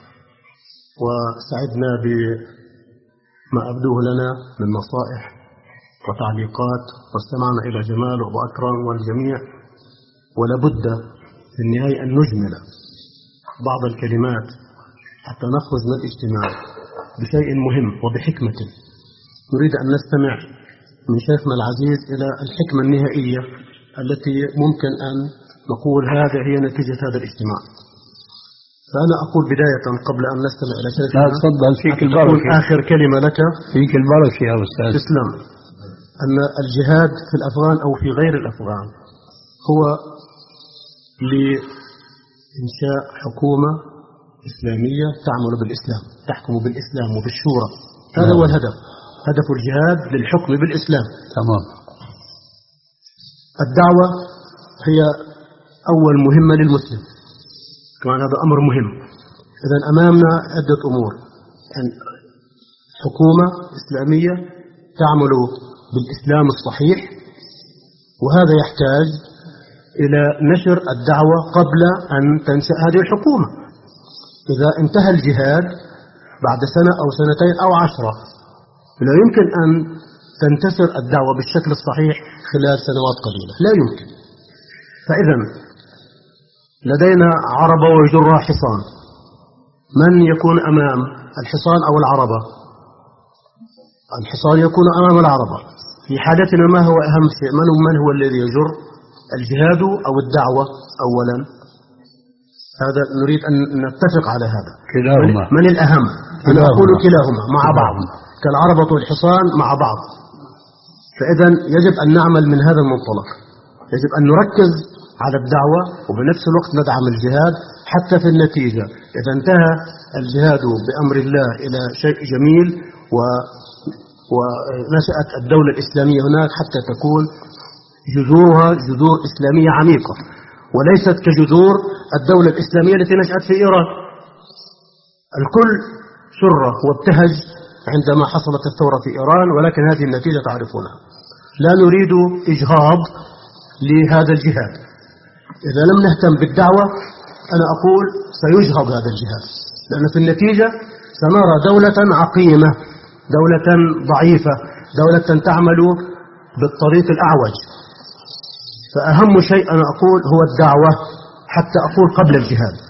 وسعدنا بما أبدوه لنا من نصائح وتعليقات، واستمعنا إلى جمال وأبو أكرم والجميع. ولابد في النهاية أن نجمل بعض الكلمات حتى نخرج من الاجتماع بشيء مهم وبحكمة. نريد أن نستمع من شيخنا العزيز إلى الحكمة النهائية التي ممكن أن نقول هذه هي نتيجة هذا الاجتماع. فأنا أقول بداية قبل أن نستمع إلى شيخنا، لا تفضل، فيك البركة. آخر كلمة لك، فيك البركة يا أستاذ. تسلم. أن الجهاد في الأفغان أو في غير الأفغان هو لإنشاء حكومة إسلامية تعمل بالإسلام، تحكم بالإسلام وبالشورى. هذا هو الهدف، هدف الجهاد للحكم بالإسلام. تمام. الدعوة هي أول مهمة للمسلم، كمان هذا أمر مهم. إذن أمامنا عدة أمور، يعني حكومة إسلامية تعمل بالإسلام الصحيح، وهذا يحتاج إلى نشر الدعوة قبل أن تنشأ هذه الحكومة. إذا انتهى الجهاد بعد سنة أو سنتين أو عشرة، لا يمكن أن تنتشر الدعوة بالشكل الصحيح خلال سنوات قليلة، لا يمكن. فإذا لدينا عربة ويجرها حصان. من يكون أمام الحصان أو العربة؟ الحصان يكون أمام العربة. في حالتنا ما هو أهم شيء؟ من من هو الذي يجر؟ الجهاد أو الدعوة أولا؟ هذا نريد أن نتفق على هذا. كلاهما. من الأهم؟ أنا أقول كلاهما مع بعض، كالعربة والحصان مع بعض. فإذا يجب أن نعمل من هذا المنطلق، يجب أن نركز على الدعوة وبنفس الوقت ندعم الجهاد حتى في النتيجة. إذا انتهى الجهاد بأمر الله إلى شيء جميل و ونشأت الدولة الإسلامية هناك حتى تكون جذورها جذور إسلامية عميقة، وليست كجذور الدولة الإسلامية التي نشأت في إيران. الكل سر وابتهج عندما حصلت الثورة في إيران، ولكن هذه النتيجة تعرفونها. لا نريد إجهاض لهذا الجهاد. إذا لم نهتم بالدعوة أنا أقول سيجهض هذا الجهاد، لأن في النتيجة سنرى دولة عقيمة، دولة ضعيفة، دولة تعمل بالطريق الأعوج. فأهم شيء أنا أقول هو الدعوة، حتى أقول قبل الجهاد.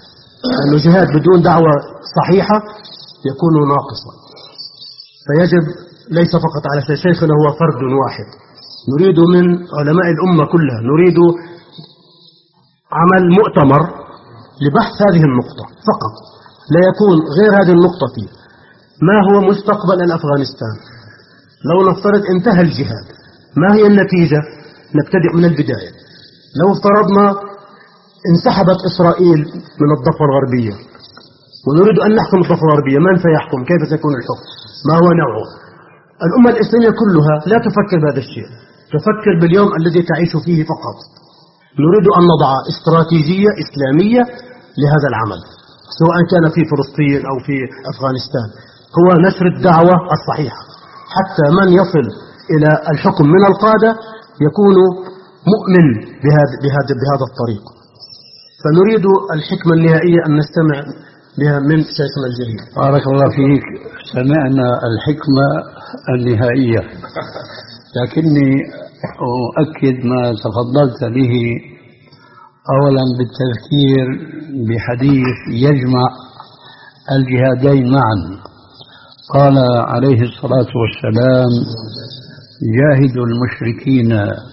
لأن الجهاد بدون دعوة صحيحة يكون ناقصا. فيجب ليس فقط على شيخنا هو فرد واحد، نريد من علماء الأمة كلها، نريد عمل مؤتمر لبحث هذه النقطة فقط، لا يكون غير هذه النقطة فيه. ما هو مستقبل الأفغانستان؟ لو نفترض انتهى الجهاد، ما هي النتيجة؟ نبتدئ من البداية. لو افترضنا انسحبت إسرائيل من الضفة الغربية ونريد أن نحكم الضفة الغربية، من سيحكم؟ كيف سيكون الحكم؟ ما هو نوعه؟ الأمة الإسلامية كلها لا تفكر بهذا الشيء، تفكر باليوم الذي تعيش فيه فقط. نريد أن نضع استراتيجية إسلامية لهذا العمل، سواء كان في فلسطين أو في أفغانستان، هو نشر الدعوة الصحيحة حتى من يصل إلى الحكم من القادة يكون مؤمن بهذا بهذا بهذا الطريق. فنريد الحكمة النهائية أن نستمع بها من شيخنا الجليل. بارك الله فيك. سمعنا الحكمة النهائية، لكني أؤكد ما تفضلت به أولا بالتذكير بحديث يجمع الجهادين معا. قال عليه الصلاة والسلام: جاهدوا المشركين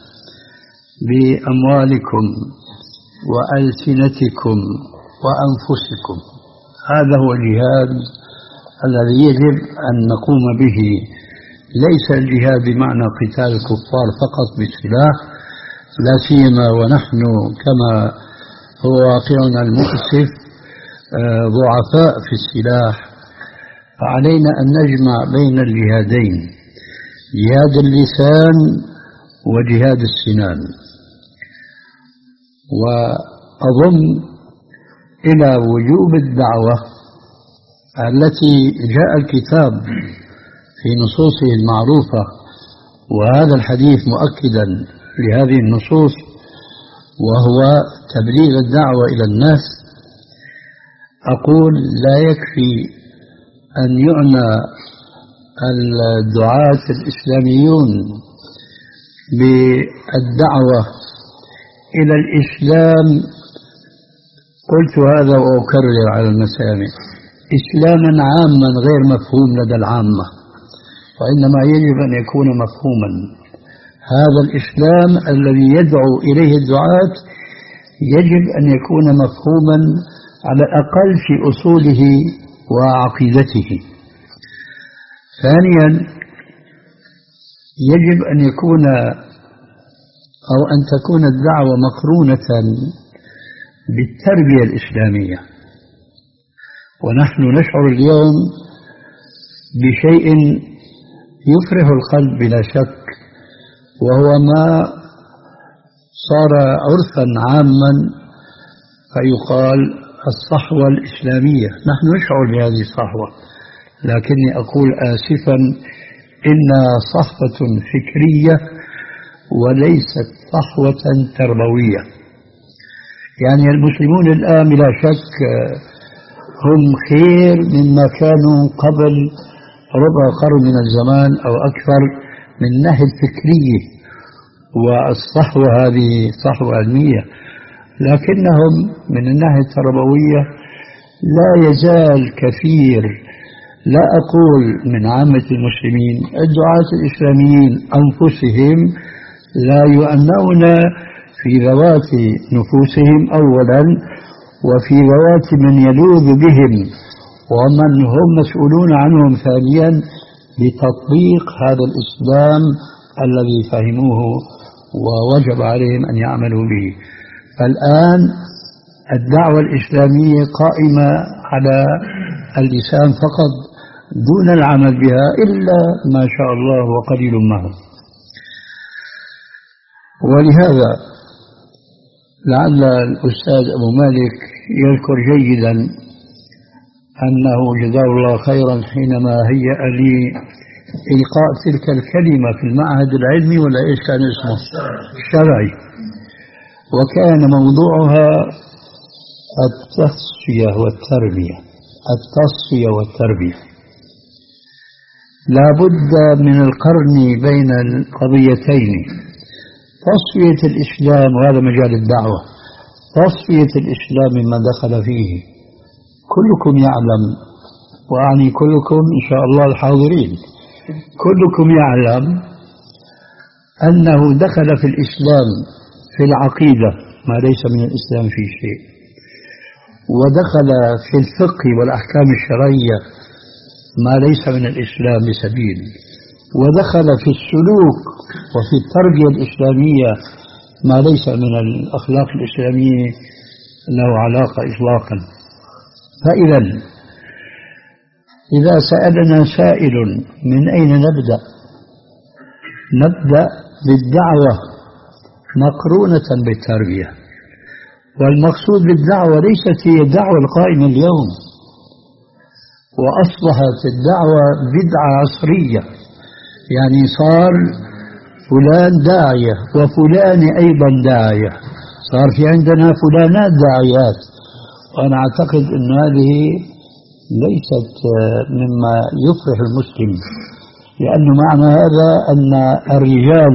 بأموالكم وألسنتكم وأنفسكم. هذا هو الجهاد الذي يجب أن نقوم به، ليس الجهاد بمعنى قتال الكفار فقط بالسلاح، لا سيما ونحن كما هو واقعنا المؤسف ضعفاء في السلاح. فعلينا أن نجمع بين الجهادين، جهاد اللسان وجهاد السنان. وأضم إلى وجوب الدعوة التي جاء الكتاب في نصوصه المعروفة، وهذا الحديث مؤكدا لهذه النصوص، وهو تبليغ الدعوة إلى الناس. أقول لا يكفي أن يعنى الدعاة الإسلاميون بالدعوة إلى الإسلام، قلت هذا وأكرر على المسامع، إسلاما عاما غير مفهوم لدى العامة، وإنما يجب أن يكون مفهوما. هذا الإسلام الذي يدعو إليه الدعاة يجب أن يكون مفهوما على الأقل في أصوله وعقيدته. ثانيا، يجب أن يكون أو أن تكون الدعوة مقرونة بالتربية الإسلامية. ونحن نشعر اليوم بشيء يفرح القلب بلا شك، وهو ما صار عرفا عاما فيقال الصحوة الإسلامية. نحن نشعر بهذه الصحوة، لكني أقول آسفا إنها صحوة فكرية وليست صحوة تربوية. يعني المسلمون الآن بلا شك هم خير مما كانوا قبل ربع قرن من الزمان أو أكثر من الناحية الفكرية، والصحوة هذه صحوة علمية، لكنهم من الناحية التربوية لا يزال كثير، لا أقول من عامة المسلمين، الدعاة الإسلاميين أنفسهم لا يؤمنون في ذوات نفوسهم أولا، وفي ذوات من يلوذ بهم ومن هم مسؤولون عنهم ثانيا بتطبيق هذا الإسلام الذي فهموه ووجب عليهم أن يعملوا به. فالآن الدعوة الإسلامية قائمة على اللسان فقط دون العمل بها إلا ما شاء الله وقليل ما هم. ولهذا لعل الأستاذ أبو مالك يذكر جيدا أنه جزاه الله خيرا حينما هيأ لي إلقاء تلك الكلمة في المعهد العلمي، ولا إيش كان اسمه؟ الشرعي، وكان موضوعها التصفية والتربية. التصفية والتربية لا بد من القرن بين القضيتين، تصفية الإسلام، وهذا مجال الدعوة، تصفية الإسلام مما دخل فيه كلكم يعلم، وأعني كلكم إن شاء الله الحاضرين، كلكم يعلم أنه دخل في الإسلام في العقيدة ما ليس من الإسلام في شيء، ودخل في الفقه والأحكام الشرعية ما ليس من الإسلام بسبيل، ودخل في السلوك وفي التربية الإسلامية ما ليس من الأخلاق الإسلامية له علاقة إطلاقا. فإذا إذا سألنا سائل من أين نبدأ؟ نبدأ بالدعوة مقرونة بالتربية، والمقصود بالدعوة ليست هي الدعوة القائمة اليوم، وأصبحت الدعوة بدعة عصرية، يعني صار فلان داعية وفلان أيضا داعية، صار في عندنا فلانات داعيات. وأنا أعتقد أن هذه ليست مما يفرح المسلم، لأن معنى هذا أن الرجال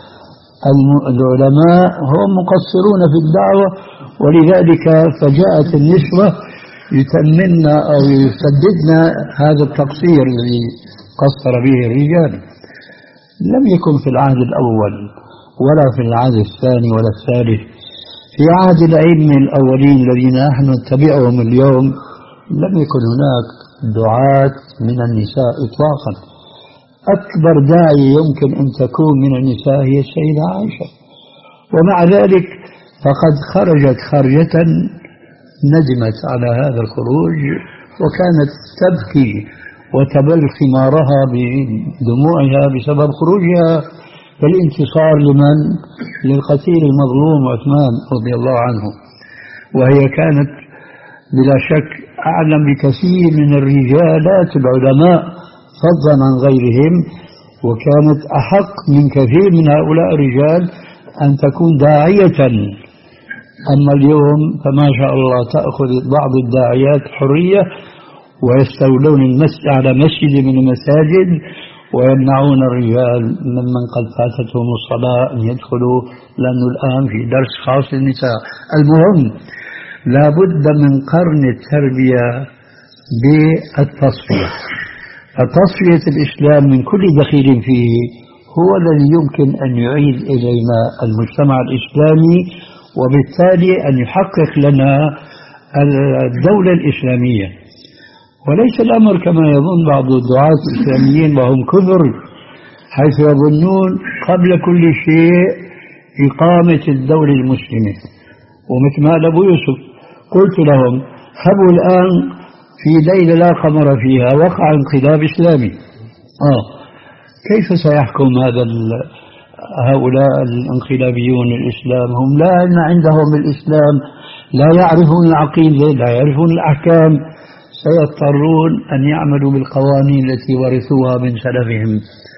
العلماء هم مقصرون في الدعوة، ولذلك فجاءت النسوة يتمن أو يسددن هذا التقصير الذي قصر به الرجال. لم يكن في العهد الأول ولا في العهد الثاني ولا الثالث. في عهد الأئمة الأولين الذين نحن نتبعهم اليوم لم يكن هناك دعاة من النساء إطلاقا. أكبر داعية يمكن أن تكون من النساء هي السيدة عائشة، ومع ذلك فقد خرجت خرجة ندمت على هذا الخروج، وكانت تبكي وتبل ثمارها بدموعها بسبب خروجها والانتصار لمن؟ للقتيل المظلوم عثمان رضي الله عنه. وهي كانت بلا شك أعلم بكثير من الرجالات العلماء فضلا عن غيرهم، وكانت أحق من كثير من هؤلاء الرجال أن تكون داعية. أما اليوم فما شاء الله تأخذ بعض الداعيات حرية ويستولون المسجد على مسجد من المساجد ويمنعون الرجال ممن قد فاتتهم الصلاة أن يدخلوا، لأنه الآن في درس خاص للنساء. المهم لا بد من قرن التربية بالتصفية. فتصفية الإسلام من كل دخيل فيه هو الذي يمكن أن يعيد إلينا المجتمع الإسلامي، وبالتالي أن يحقق لنا الدولة الإسلامية. وليس الأمر كما يظن بعض الدعاة الإسلاميين وهم كثر، حيث يظنون قبل كل شيء إقامة الدولة المسلمة. ومثل ما قال أبو يوسف قلت لهم هبوا الآن في ليلة لا قمر فيها وقع انقلاب إسلامي، آه كيف سيحكم هذا هؤلاء الانقلابيون الإسلام؟ هم لا عندهم الإسلام، لا يعرفون العقيدة، لا يعرفون الأحكام، سيضطرون أن يعملوا بالقوانين التي ورثوها من سلفهم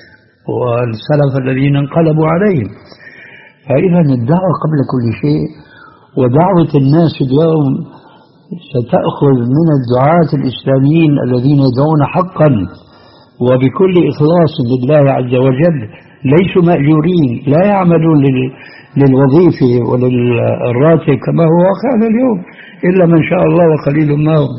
والسلف الذين انقلبوا عليهم. فإذا الدعوة قبل كل شيء، ودعوة الناس اليوم ستأخذ من الدعاة الإسلاميين الذين يدعون حقا وبكل إخلاص لله عز وجل، ليسوا مأجورين، لا يعملون للوظيفة وللراتب كما هو واقعنا اليوم، إلا من شاء الله وقليل ما هم.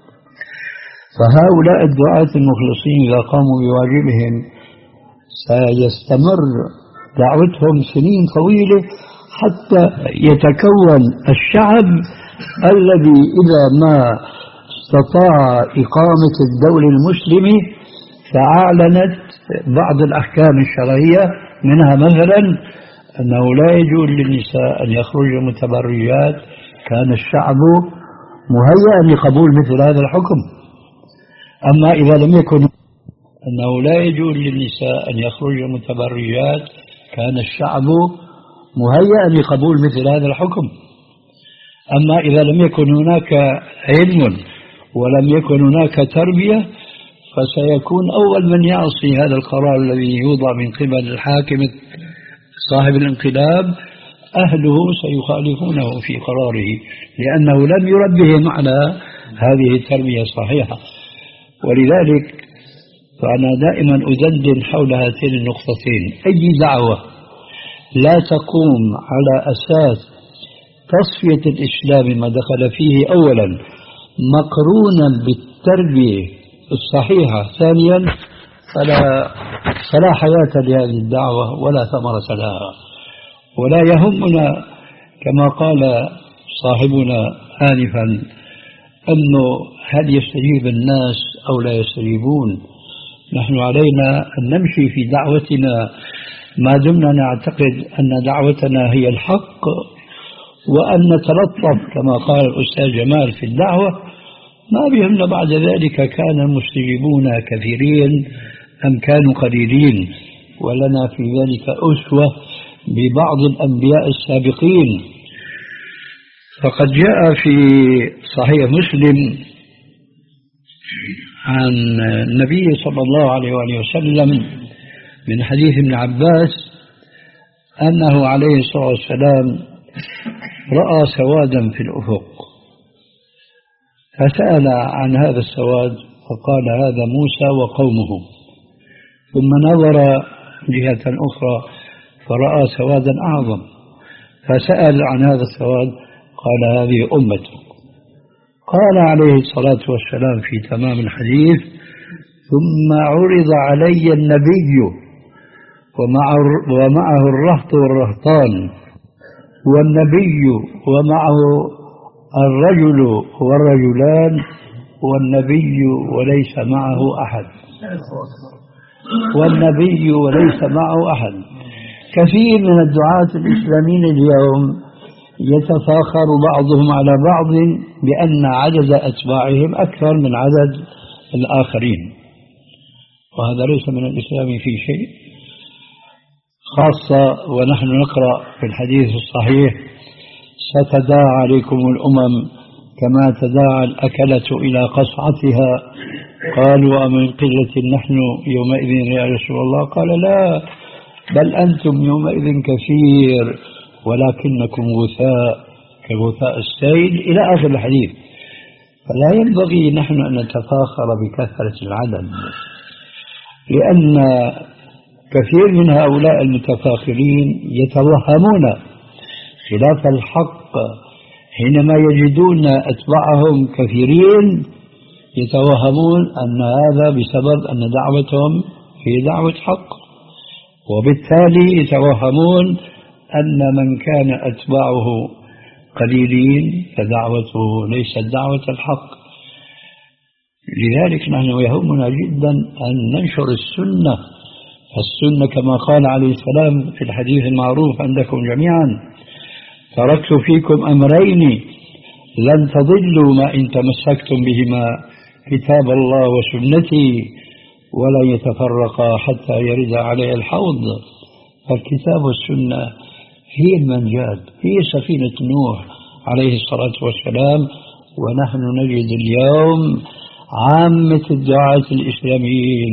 فهؤلاء الدعاة المخلصين إذا قاموا بواجبهم سيستمر دعوتهم سنين طويلة حتى يتكون الشعب الذي إذا ما استطاع إقامة الدولة المسلمة فأعلنت بعض الأحكام الشرعية، منها مثلا أنه لا يجوز للنساء أن يخرجن متبرجات، كان الشعب مهيئا لقبول مثل هذا الحكم. أما إذا لم يكن أنه لا يجوز للنساء أن يخرجن متبرجات، كان الشعب مهيئا لقبول مثل هذا الحكم. أما إذا لم يكن هناك علم ولم يكن هناك تربية، فسيكون أول من يعصي هذا القرار الذي يوضع من قبل الحاكم صاحب الانقلاب أهله سيخالفونه في قراره، لأنه لم يربهم على هذه التربية الصحيحة. ولذلك فأنا دائما أدندن حول هاتين النقطتين. أي دعوة لا تقوم على أساس تصفية الإسلام ما دخل فيه أولا مقرونا بالتربية الصحيحة ثانيا فلا فلا حياة لهذه الدعوة ولا ثمرة لها. ولا يهمنا كما قال صاحبنا آنفا أنه هل يستجيب الناس أو لا يستجيبون. نحن علينا أن نمشي في دعوتنا ما دمنا نعتقد أن دعوتنا هي الحق، وأن نتلطف كما قال الأستاذ جمال في الدعوة. ما بهمنا بعد ذلك كان المستجيبون كثيرين أم كانوا قليلين، ولنا في ذلك أسوة ببعض الأنبياء السابقين. فقد جاء في صحيح مسلم عن النبي صلى الله عليه وآله وسلم من حديث ابن عباس أنه عليه الصلاة والسلام رأى سوادا في الأفق، فسأل عن هذا السواد فقال هذا موسى وقومه، ثم نظر جهة أخرى فرأى سوادا أعظم، فسأل عن هذا السواد قال هذه أمته. قال عليه الصلاة والسلام في تمام الحديث ثم عرض علي النبي ومعه الرهط والرهطان، والنبي ومعه الرجل والرجلان، والنبي وليس معه أحد، والنبي وليس معه أحد. كثير من الدعاة الإسلاميين اليوم يتفاخر بعضهم على بعض بأن عدد أتباعهم أكثر من عدد الآخرين، وهذا ليس من الإسلام في شيء، خاصة ونحن نقرأ في الحديث الصحيح ستداعى عليكم الأمم كما تداعى الأكلة إلى قصعتها. قالوا أمن قلة نحن يومئذ يا رسول الله؟ قال لا، بل أنتم يومئذ كثير ولكنكم غثاء كغثاء السيل إلى آخر الحديث. فلا ينبغي نحن أن نتفاخر بكثرة العدد، لأن كثير من هؤلاء المتفاخرين يتوهمون خلاف الحق حينما يجدون أتباعهم كثيرين، يتوهمون أن هذا بسبب أن دعوتهم هي دعوة حق، وبالتالي يتوهمون أن من كان أتباعه قليلين فدعوته ليست دعوة الحق. لذلك نحن يهمنا جدا أن ننشر السنة. السنة كما قال عليه السلام في الحديث المعروف عندكم جميعا تركت فيكم أمرين لن تضلوا ما إن تمسكتم بهما كتاب الله وسنتي ولا يتفرقا حتى يرد عليه الحوض. فالكتاب والسنة هي المنجاة، هي سفينة نوح عليه الصلاة والسلام. ونحن نجد اليوم عامة الدعاة الإسلاميين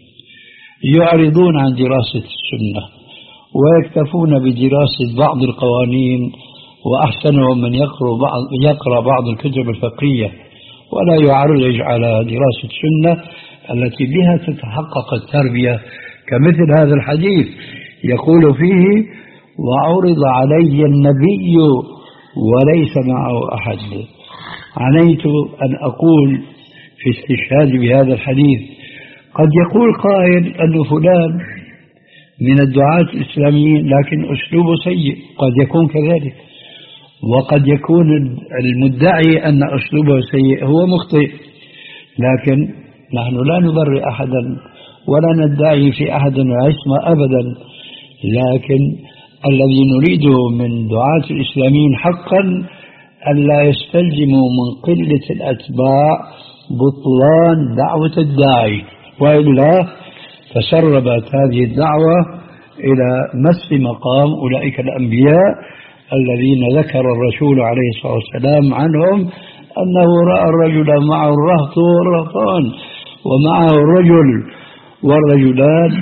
يعرضون عن دراسة السنة ويكتفون بدراسة بعض القوانين، وأحسنهم من يقرأ بعض, يقرأ بعض الكتب الفقهية ولا يعرج على دراسة السنة التي بها تتحقق التربية، كمثل هذا الحديث يقول فيه وعرض علي النبي وليس معه أحد. عنيت أن أقول في استشهاد بهذا الحديث قد يقول قائل أن فلان من الدعاة الإسلاميين لكن أسلوبه سيء، قد يكون كذلك، وقد يكون المدعي أن أسلوبه سيء هو مخطئ، لكن نحن لا نبرئ أحدا ولا ندعي في أحد العصمة أبدا، لكن الذي نريده من دعاة الإسلاميين حقا أن لا يستلزموا من قلة الأتباع بطلان دعوة الداعي، وإلا تسربت هذه الدعوة إلى مس مقام أولئك الأنبياء الذين ذكر الرسول عليه الصلاة والسلام عنهم أنه رأى الرجل معه الرهط والرهطان ومعه الرجل والرجلان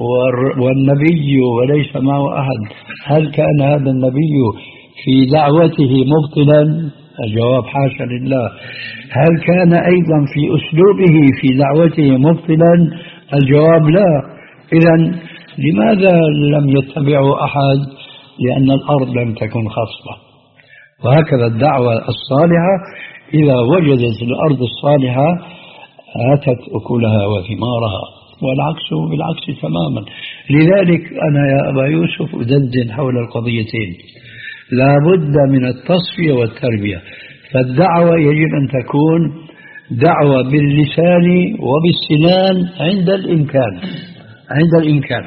والنبي وليس معه أحد. هل كان هذا النبي في دعوته مبطلا؟ الجواب حاشا لله. هل كان أيضا في أسلوبه في دعوته مبطلا؟ الجواب لا. إذن لماذا لم يتبعه أحد؟ لأن الأرض لم تكن خصبة. وهكذا الدعوة الصالحة إذا وجدت الأرض الصالحة آتت أكلها وثمارها، والعكس بالعكس تماما. لذلك أنا يا أبا يوسف أدندن حول القضيتين. لا بد من التصفية والتربية. فالدعوة يجب أن تكون دعوة باللسان وبالسنان عند الإمكان عند الإمكان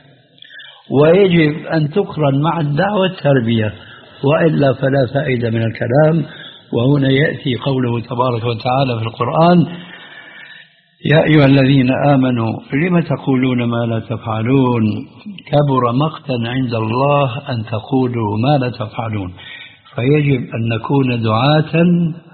ويجب أن تقرن مع الدعوة التربية، وإلا فلا فائدة من الكلام. وهنا يأتي قوله تبارك وتعالى في القرآن: يا أيها الذين آمنوا لم تقولون ما لا تفعلون كبر مقتا عند الله أن تقولوا ما لا تفعلون. فيجب أن نكون دعاة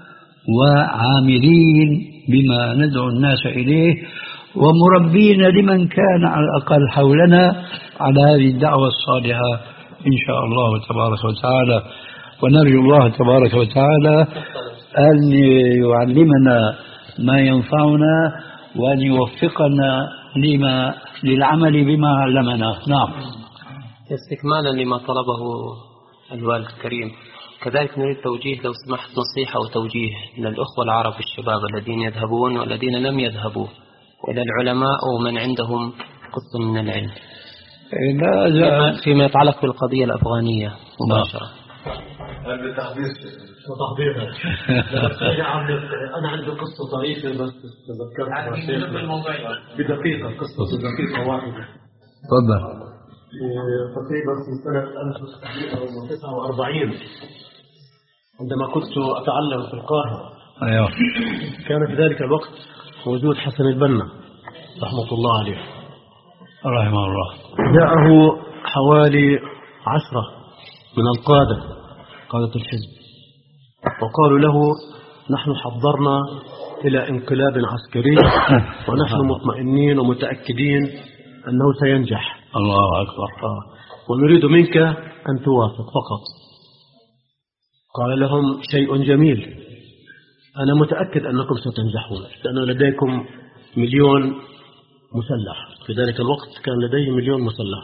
وعاملين بما ندعو الناس إليه، ومربين لمن كان على الأقل حولنا على هذه الدعوة الصالحة إن شاء الله تبارك وتعالى. ونرجو الله تبارك وتعالى أن يعلمنا ما ينفعنا وأن يوفقنا لما للعمل بما علمنا. نعم. استكمالا لما طلبه الوالد الكريم، كذلك نريد توجيه لو سمحت نصيحة وتوجيه للأخوة العرب الشباب الذين يذهبون والذين لم يذهبوا، وإلى العلماء ومن عندهم قسط من العلم لا فيما يتعلق بالقضية الأفغانية مباشرة. هل بتحضير وتحضيرها. أنا عندي قصة طريفة بس تذكرتها بدقيقة، قصة بدقيقة واحدة. تفضل. تقريبا في سنة ألف وتسعمائة وتسعة وأربعين عندما كنت أتعلم في القاهرة. أيوه. كان في ذلك الوقت موجود حسن البنا رحمة الله عليه رحمه الله. جاءه حوالي عشرة من القادة قادة الحزب وقالوا له: نحن حضرنا إلى انقلاب عسكري ونحن مطمئنين ومتأكدين أنه سينجح. الله أكبر. آه. ونريد منك أن توافق فقط. قال لهم: شيء جميل، أنا متأكد أنكم ستنجحون، لأن لديكم مليون مسلح. في ذلك الوقت كان لديه مليون مسلح.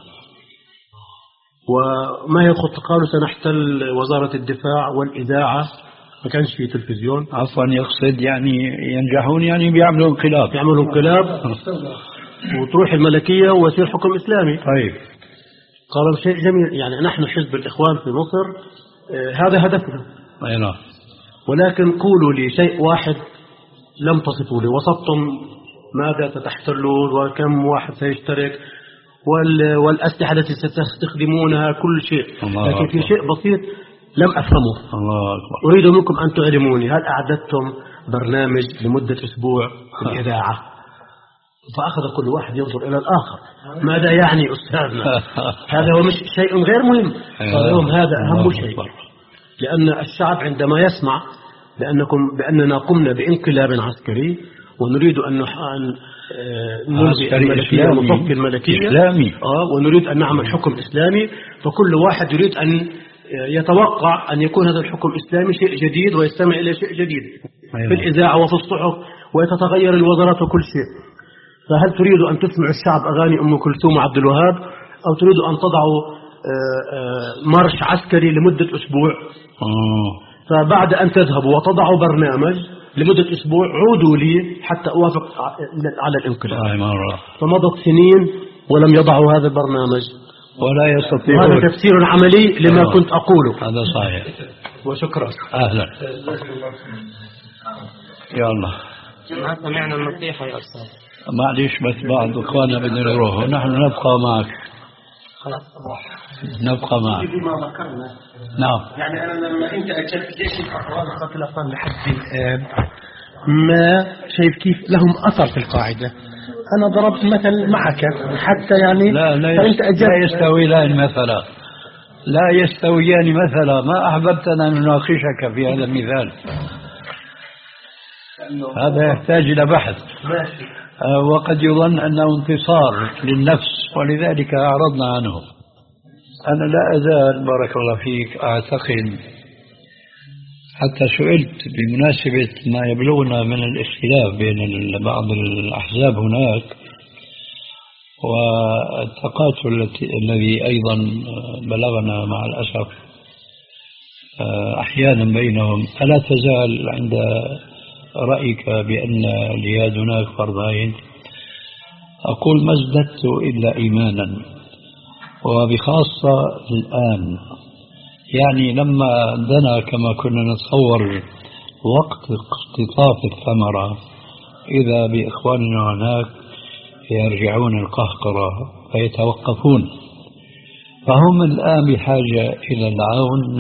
وما يخط، قالوا سنحتل وزارة الدفاع والإذاعة، ما كانش في تلفزيون. عفوا، يقصد يعني ينجحون يعني بيعملوا انقلاب. يعملوا انقلاب وتروح الملكية ويصير حكم إسلامي. طيب. قالوا شيء جميل، يعني نحن حزب الإخوان في مصر آه هذا هدفنا. أي نعم. ولكن قولوا لي شيء واحد لم تصفوا لي، وصفتم ماذا ستحتلون وكم واحد سيشترك والأسلحة التي ستستخدمونها كل شيء، لكن في شيء بسيط لم أفهمه. الله أكبر. أريد منكم أن تعلموني، هل أعددتم برنامج لمدة أسبوع في الإذاعة؟ فأخذ كل واحد ينظر إلى الآخر، ماذا يعني أستاذنا؟ هذا هو مش شيء غير مهم. قال لهم: هذا أهم شيء، لأن الشعب عندما يسمع بأنكم بأننا قمنا بانقلاب عسكري ونريد أن نلغي الملكية ونطفي الملكية إسلامي. آه ونريد أن نعمل حكم إسلامي، فكل واحد يريد أن يتوقع أن يكون هذا الحكم الإسلامي شيء جديد ويستمع إلى شيء جديد في الإذاعة وفي الصحف، ويتتغير الوزارات وكل شيء. فهل تريد أن تسمع الشعب أغاني أم كلثوم وعبد الوهاب، أو تريد أن تضعوا مارش عسكري لمدة أسبوع؟ فبعد أن تذهبوا وتضعوا برنامج لمدة أسبوع عودوا لي حتى أوافق على الانقلاب. فمضت سنين ولم يضعوا هذا البرنامج ولا يستطيعون. هذا تفسير عملي لما كنت أقوله. هذا صحيح. وشكرا. أهلا. يا الله. ما سمعنا النصيحة يا أستاذ. معليش بس بعض إخواننا بدنا يروحوا، نحن نبقى معك. نبقى معك. بما ذكرنا. نعم. يعني أنا لما أنت أجلت جيش الأفغان قتل الأفغان لحد الآن ما شايف كيف لهم أثر في القاعدة. أنا ضربت مثل معك حتى يعني لا لا, يست... لا يستويان مثلا، لا يستويان مثلا. ما أحببتنا أن نناقشك في هذا المثال، هذا يحتاج إلى بحث. ماشي. وقد يظن أنه انتصار للنفس ولذلك أعرضنا عنه. أنا لا أزال بارك الله فيك أعتقد، حتى سئلت بمناسبة ما يبلغنا من الاختلاف بين بعض الأحزاب هناك والتقاتل الذي أيضا بلغنا مع الأسف أحيانا بينهم، ألا تزال عند رأيك بأن الجهاد هناك فرض عين؟ أقول ما ازددت إلا إيمانا، وبخاصة الآن، يعني لما دنا كما كنا نتصور وقت اقتطاف الثمرة إذا بإخواننا هناك يرجعون القهقرة فيتوقفون، فهم الآن بحاجة إلى العون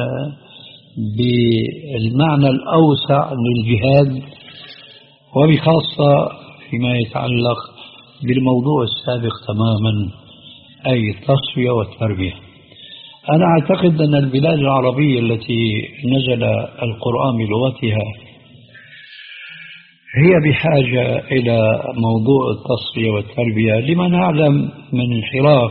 بالمعنى الأوسع للجهاد، وبخاصة فيما يتعلق بالموضوع السابق تماما، أي التصفية والتربية. أنا أعتقد أن البلاد العربية التي نزل القرآن بلغتها هي بحاجة إلى موضوع التصفية والتربية، لما نعلم من انحراف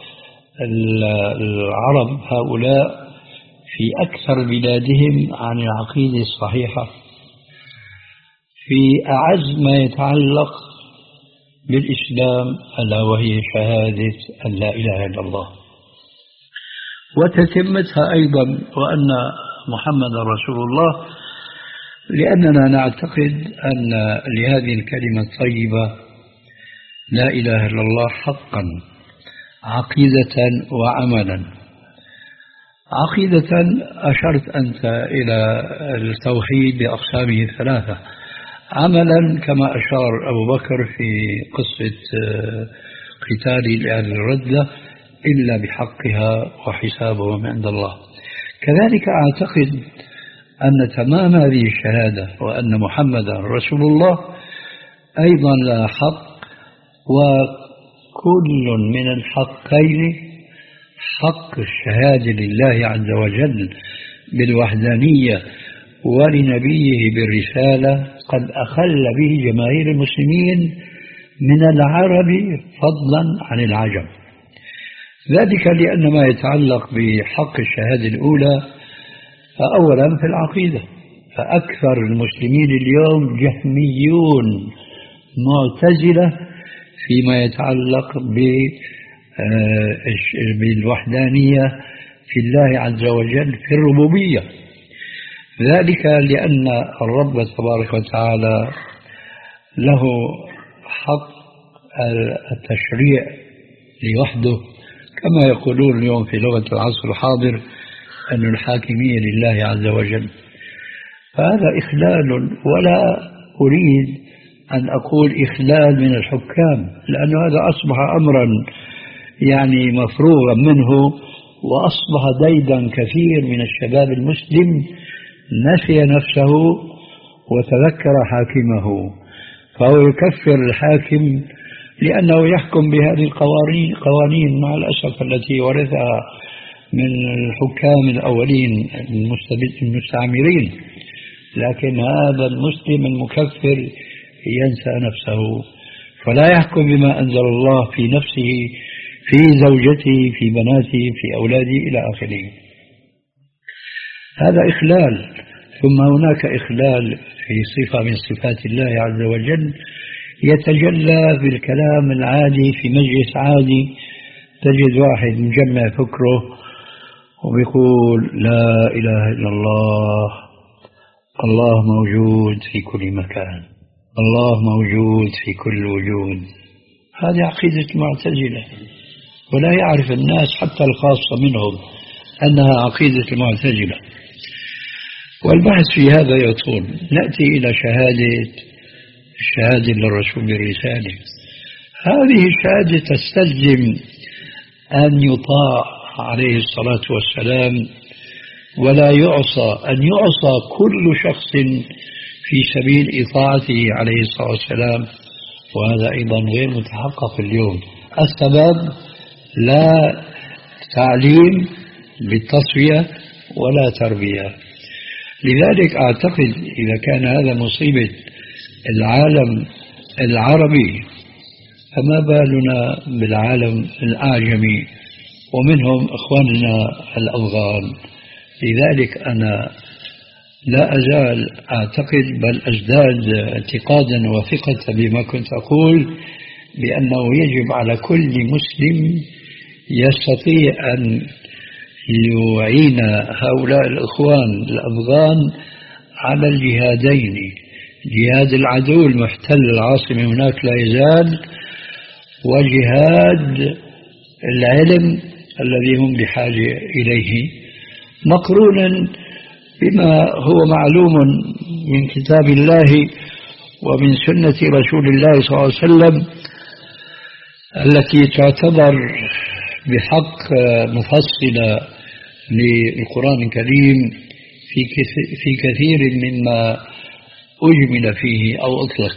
العرب هؤلاء في أكثر بلادهم عن العقيدة الصحيحة في أعز ما يتعلق بالإسلام، ألا وهي شهادة أن لا إله إلا الله، وتتمتها أيضا وأن محمد رسول الله، لأننا نعتقد أن لهذه الكلمة الطيبة لا إله إلا الله حقا عقيدة وعملا. عقيدة أشرت أنت إلى التوحيد بأقسامه الثلاثة، عملا كما أشار أبو بكر في قصة قتال لأهل الردة إلا بحقها وحسابهم عند الله. كذلك أعتقد أن تمام هذه الشهادة وأن محمدا رسول الله أيضا لا حق، وكل من الحقين حق الشهادة لله عز وجل بالوحدانية ولنبيه بالرسالة قد أخل به جماهير المسلمين من العرب فضلا عن العجم. ذلك لأن ما يتعلق بحق الشهادة الأولى فأولا في العقيدة، فأكثر المسلمين اليوم جهميون معتزلة فيما يتعلق بالوحدانية في الله عز وجل في الربوبية. ذلك لأن الرب تبارك وتعالى له حق التشريع لوحده، كما يقولون اليوم في لغة العصر الحاضر أن الحاكمية لله عز وجل. فهذا إخلال، ولا أريد أن أقول إخلال من الحكام، لأن هذا أصبح أمرا يعني مفروغا منه، وأصبح ديدا كثير من الشباب المسلم نسي نفسه وتذكر حاكمه، فهو يكفر الحاكم لأنه يحكم بهذه القوانين قوانين مع الأسف التي ورثها من الحكام الأولين المستعمرين. لكن هذا المسلم المكفر ينسى نفسه، فلا يحكم بما أنزل الله في نفسه، في زوجته، في بناته، في أولاده إلى آخره. هذا إخلال. ثم هناك إخلال في صفة من صفات الله عز وجل يتجلى في الكلام العادي في مجلس عادي، تجد واحد مجمع فكره وبيقول لا إله إلا الله، الله موجود في كل مكان، الله موجود في كل وجود. هذه عقيدة المعتزلة، ولا يعرف الناس حتى الخاصة منهم أنها عقيدة المعتزلة. والبحث في هذا يطول. نأتي إلى شهادة الشهادة للرسول بالرسالة. هذه الشهادة تستلزم أن يطاع عليه الصلاة والسلام ولا يعصى، أن يعصى كل شخص في سبيل إطاعته عليه الصلاة والسلام، وهذا أيضا غير متحقق اليوم. السبب لا تعليم بالتصفية ولا تربية. لذلك أعتقد إذا كان هذا مصيبة العالم العربي، فما بالنا بالعالم الأعجمي ومنهم إخواننا الأفغان. لذلك أنا لا أزال أعتقد بل أزداد اعتقادا وثقة بما كنت أقول، بأنه يجب على كل مسلم يستطيع أن يعين هؤلاء الإخوان الأفغان على الجهادين، جهاد العدو المحتل العاصمة هناك لا يزال، وجهاد العلم الذي هم بحاجة إليه، مقرونا بما هو معلوم من كتاب الله ومن سنة رسول الله صلى الله عليه وسلم التي تعتبر بحق مفصلة للقرآن الكريم في كثير مما أجمل فيه أو أطلق.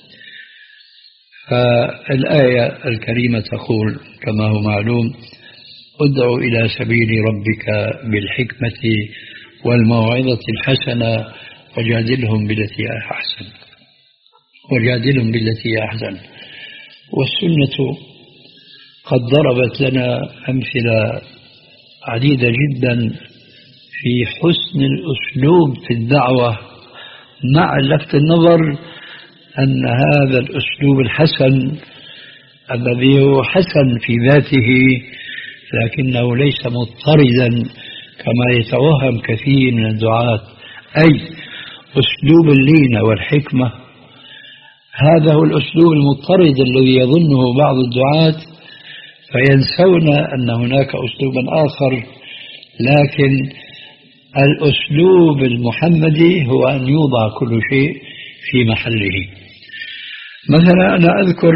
فالآية الكريمة تقول كما هو معلوم: ادع إلى سبيل ربك بالحكمة والموعظة الحسنة وجادلهم بالتي أحسن وجادلهم بالتي أحسن. والسنة قد ضربت لنا أمثلة عديدة جدا في حسن الأسلوب في الدعوة، مع لفت النظر أن هذا الأسلوب الحسن الذي هو حسن في ذاته لكنه ليس مضطردا كما يتوهم كثير من الدعاة، أي أسلوب اللينة والحكمة. هذا هو الأسلوب المضطرد الذي يظنه بعض الدعاة، فينسون أن هناك أسلوبا آخر، لكن الأسلوب المحمدي هو أن يوضع كل شيء في محله. مثلا أنا أذكر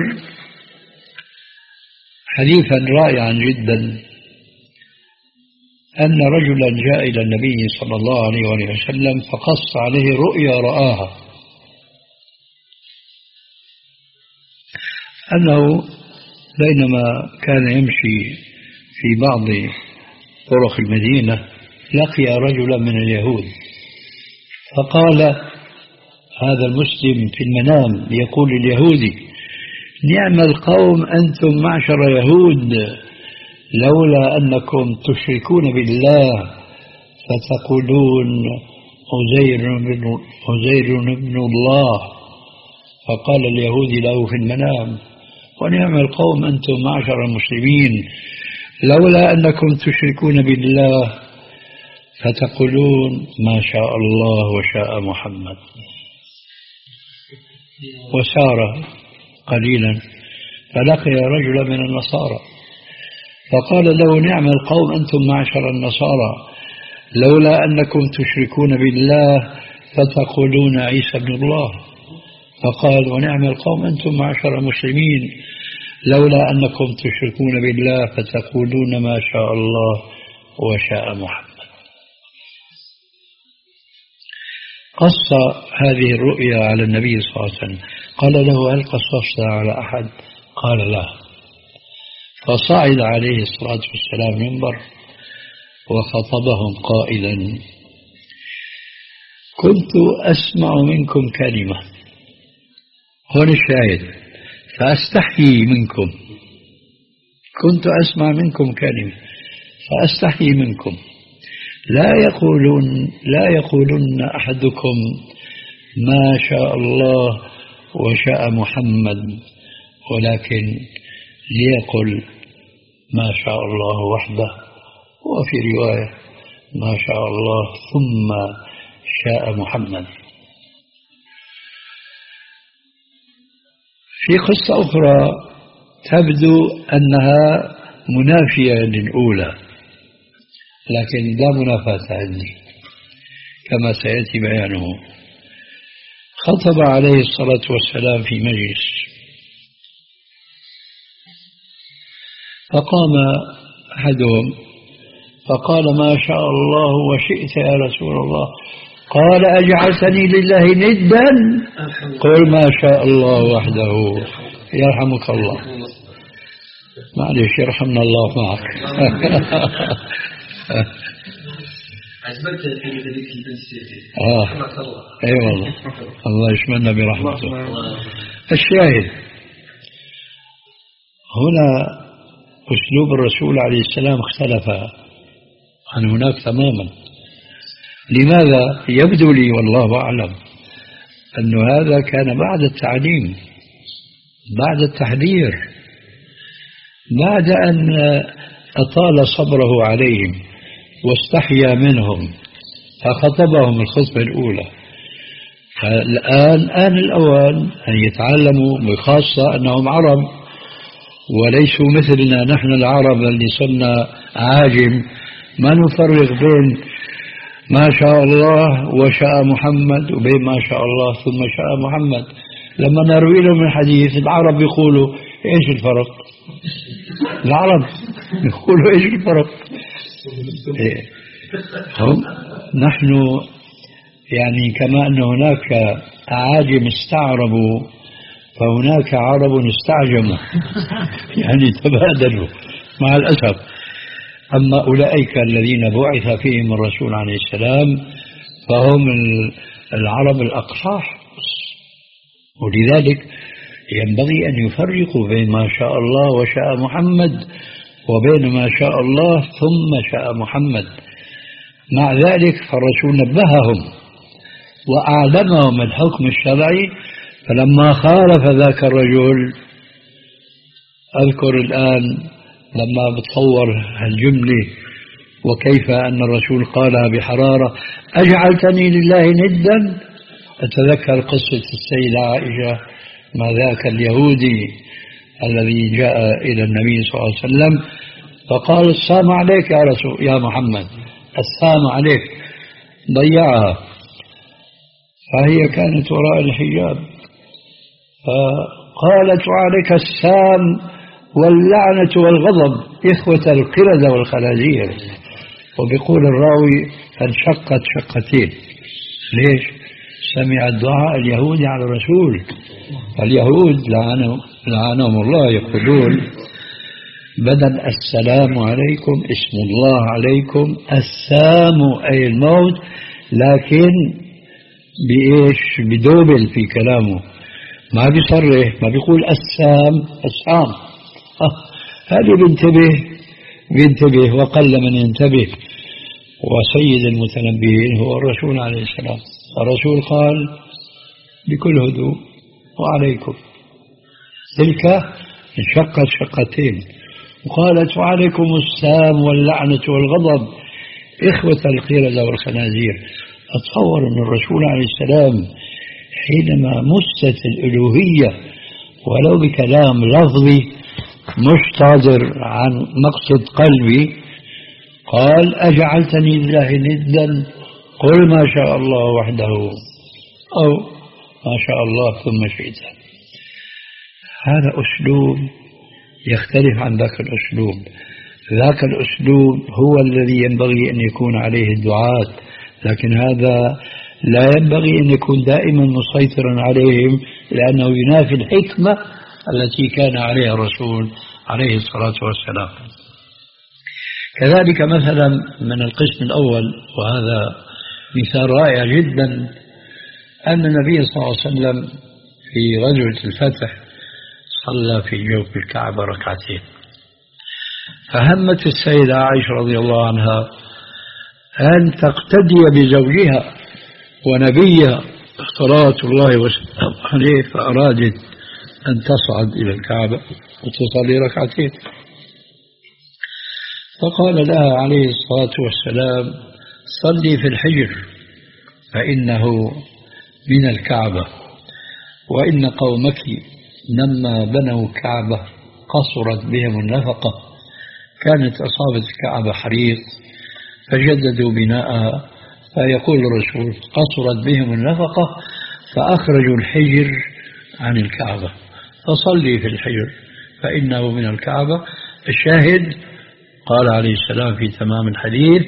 حديثا رائعا جدا، أن رجلا جاء إلى النبي صلى الله عليه وسلم فقص عليه رؤيا رآها، أنه بينما كان يمشي في بعض طرق المدينة لقي رجلا من اليهود، فقال هذا المسلم في المنام يقول اليهودي: نعم القوم أنتم معشر يهود، لولا أنكم تشركون بالله فتقولون عزير بن, عزير بن الله. فقال اليهودي له في المنام: ونعم القوم أنتم معشر المسلمين، لولا أنكم تشركون بالله فتقولون ما شاء الله وشاء محمد. وسار قليلا فلقي رجلا من النصارى فقال له: نعم القوم أنتم معشر النصارى، لولا أنكم تشركون بالله فتقولون عيسى ابن الله. فقال: ونعم القوم أنتم معشر المسلمين، لولا أنكم تشركون بالله فتقولون ما شاء الله وشاء محمد. قص هذه الرؤيا على النبي صلى الله عليه وسلم، قال له: هل قصصتها على أحد؟ قال: لا. فصعد عليه الصلاة والسلام منبر وخطبهم قائلا: كنت أسمع منكم كلمة، هون الشاهد، فأستحيي منكم، كنت أسمع منكم كلمة فأستحيي منكم، لا يقولون لا يقولن أحدكم ما شاء الله وشاء محمد، ولكن ليقل ما شاء الله وحده، وفي رواية ما شاء الله ثم شاء محمد. في قصة أخرى تبدو أنها منافية للأولى، لكن لا منافاة عندي كما سيأتي بيانه. خطب عليه الصلاة والسلام في مجلس، فقام أحدهم فقال: ما شاء الله وشئت يا رسول الله. قال: أجعلتني لله ندا؟ قل ما شاء الله وحده. يرحمك الله. معلش يرحمنا الله معك. عجبت في ذلك التنسيق. آه أي والله، الله يشملنا برحمته. الشاهد هنا أسلوب الرسول عليه السلام اختلف عن هناك تماما. لماذا؟ يبدو لي والله أعلم أن هذا كان بعد التعليم، بعد التحذير، بعد أن أطال صبره عليهم، واستحيا منهم فخطبهم الخطبة الأولى. فالآن آن الأوان أن يتعلموا، بخاصة أنهم عرب وليسوا مثلنا نحن العرب اللي صرنا عاجم، ما نفرق بين ما شاء الله وشاء محمد وبين ما شاء الله ثم شاء محمد. لما نروي لهم الحديث العرب يقولوا ايش الفرق؟ العرب يقولوا ايش الفرق؟ إيه. هم نحن يعني كما أن هناك أعاجم استعربوا فهناك عرب استعجموا يعني تبادلوا مع الأسف. أما أولئك الذين بعث فيهم الرسول عليه السلام فهم العرب الأقصاح، ولذلك ينبغي أن يفرقوا بين ما شاء الله وشاء محمد وبين ما شاء الله ثم شاء محمد. مع ذلك فالرسول نبههم وأعلمهم الحكم الشرعي. فلما خالف ذاك الرجل، أذكر الآن لما بتصور الجملة وكيف أن الرسول قالها بحرارة: أجعلتني لله ندا. أتذكر قصة السيدة عائشة مع ذاك اليهودي الذي جاء إلى النبي صلى الله عليه وسلم فقال: السلام عليك يا رسول يا محمد، السلام عليك. ضيعها، فهي كانت وراء الحجاب، فقالت: وعليك السام واللعنة والغضب إخوة القردة والخنازير. وبيقول الراوي فانشقت شقتين. ليش؟ سمع الدعاء اليهودي على الرسول. اليهود لعنهم, لعنهم الله يقولون بدل السلام عليكم اسم الله عليكم، السام أي الموت، لكن بإيش؟ بدوبل في كلامه، ما بيصرح، ما بيقول السام السام. آه. هذه بينتبه بينتبه وقل من ينتبه. وسيد المتنبيين هو الرسول عليه السلام. الرسول قال بكل هدوء: وعليكم. تلك انشقت شقتين، وقالت: وعليكم السام واللعنة والغضب إخوة القردة والخنازير. أتصور أن الرسول عليه السلام حينما مست الألوهية ولو بكلام لفظي مش صادر عن مقصد قلبي قال: أجعلتني لله ندا، قل ما شاء الله وحده أو ما شاء الله ثم شئت. هذا أسلوب يختلف عن ذاك الأسلوب. ذاك الأسلوب هو الذي ينبغي أن يكون عليه الدعاة، لكن هذا لا ينبغي أن يكون دائما مسيطرا عليهم، لأنه ينافي الحكمة التي كان عليها الرسول عليه الصلاة والسلام. كذلك مثلا من القسم الأول، وهذا مثال رائع جدا، أن النبي صلى الله عليه وسلم في غزوة الفتح صلى في جوف الكعبة ركعتين، فهمت السيدة عائشة رضي الله عنها أن تقتدي بزوجها ونبيها صلوات الله وسلامه عليه، فأرادت أن تصعد إلى الكعبة وتصلي ركعتين، فقال لها عليه الصلاة والسلام: صلي في الحجر فإنه من الكعبة، وإن قومك لما بنوا كعبة قصرت بهم النفقة، كانت أصابت الكعبة حريق فجددوا بناءها، فيقول الرسول: قصرت بهم النفقة فأخرجوا الحجر عن الكعبة، فصلي في الحجر فإنه من الكعبة. الشاهد قال عليه السلام في تمام الحديث: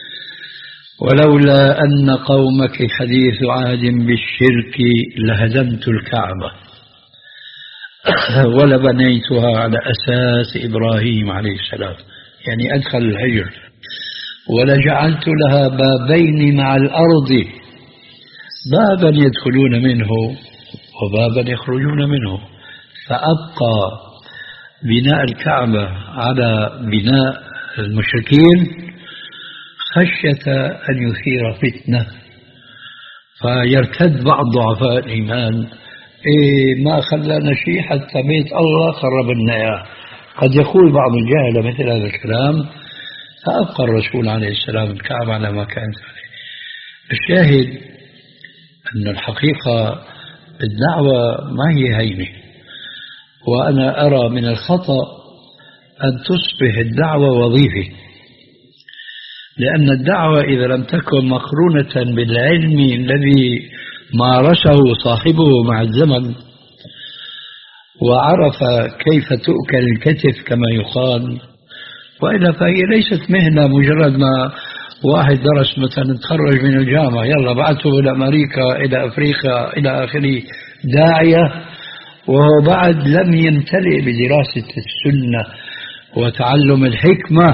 ولولا أن قومك حديث عهد بالشرك لهدمت الكعبة ولبنيتها على أساس إبراهيم عليه السلام، يعني أدخل الحجر، ولجعلت لها بابين مع الأرض، بابا يدخلون منه وبابا يخرجون منه، فأبقى بناء الكعبة على بناء المشركين خشية أن يثير فتنة فيرتد بعض ضعفاء الإيمان. إيه ما خلانا شيء حتى بيت الله خربنا إياه. قد يقول بعض الجاهلة مثل هذا الكلام، فأبقى الرسول عليه السلام الكعبة على ما كانت عليه. الشاهد أن الحقيقة الدعوة ما هي هينة، وأنا أرى من الخطأ أن تصبح الدعوة وظيفة، لأن الدعوة إذا لم تكن مقرونة بالعلم الذي مارسه صاحبه مع الزمن وعرف كيف تؤكل الكتف كما يقال، وإلا فهي ليست مهنة مجرد ما واحد درس مثلا تخرج من الجامعة يلا بعثه إلى أمريكا إلى أفريقيا إلى آخره داعية، وهو بعد لم يمتلئ بدراسة السنة وتعلم الحكمة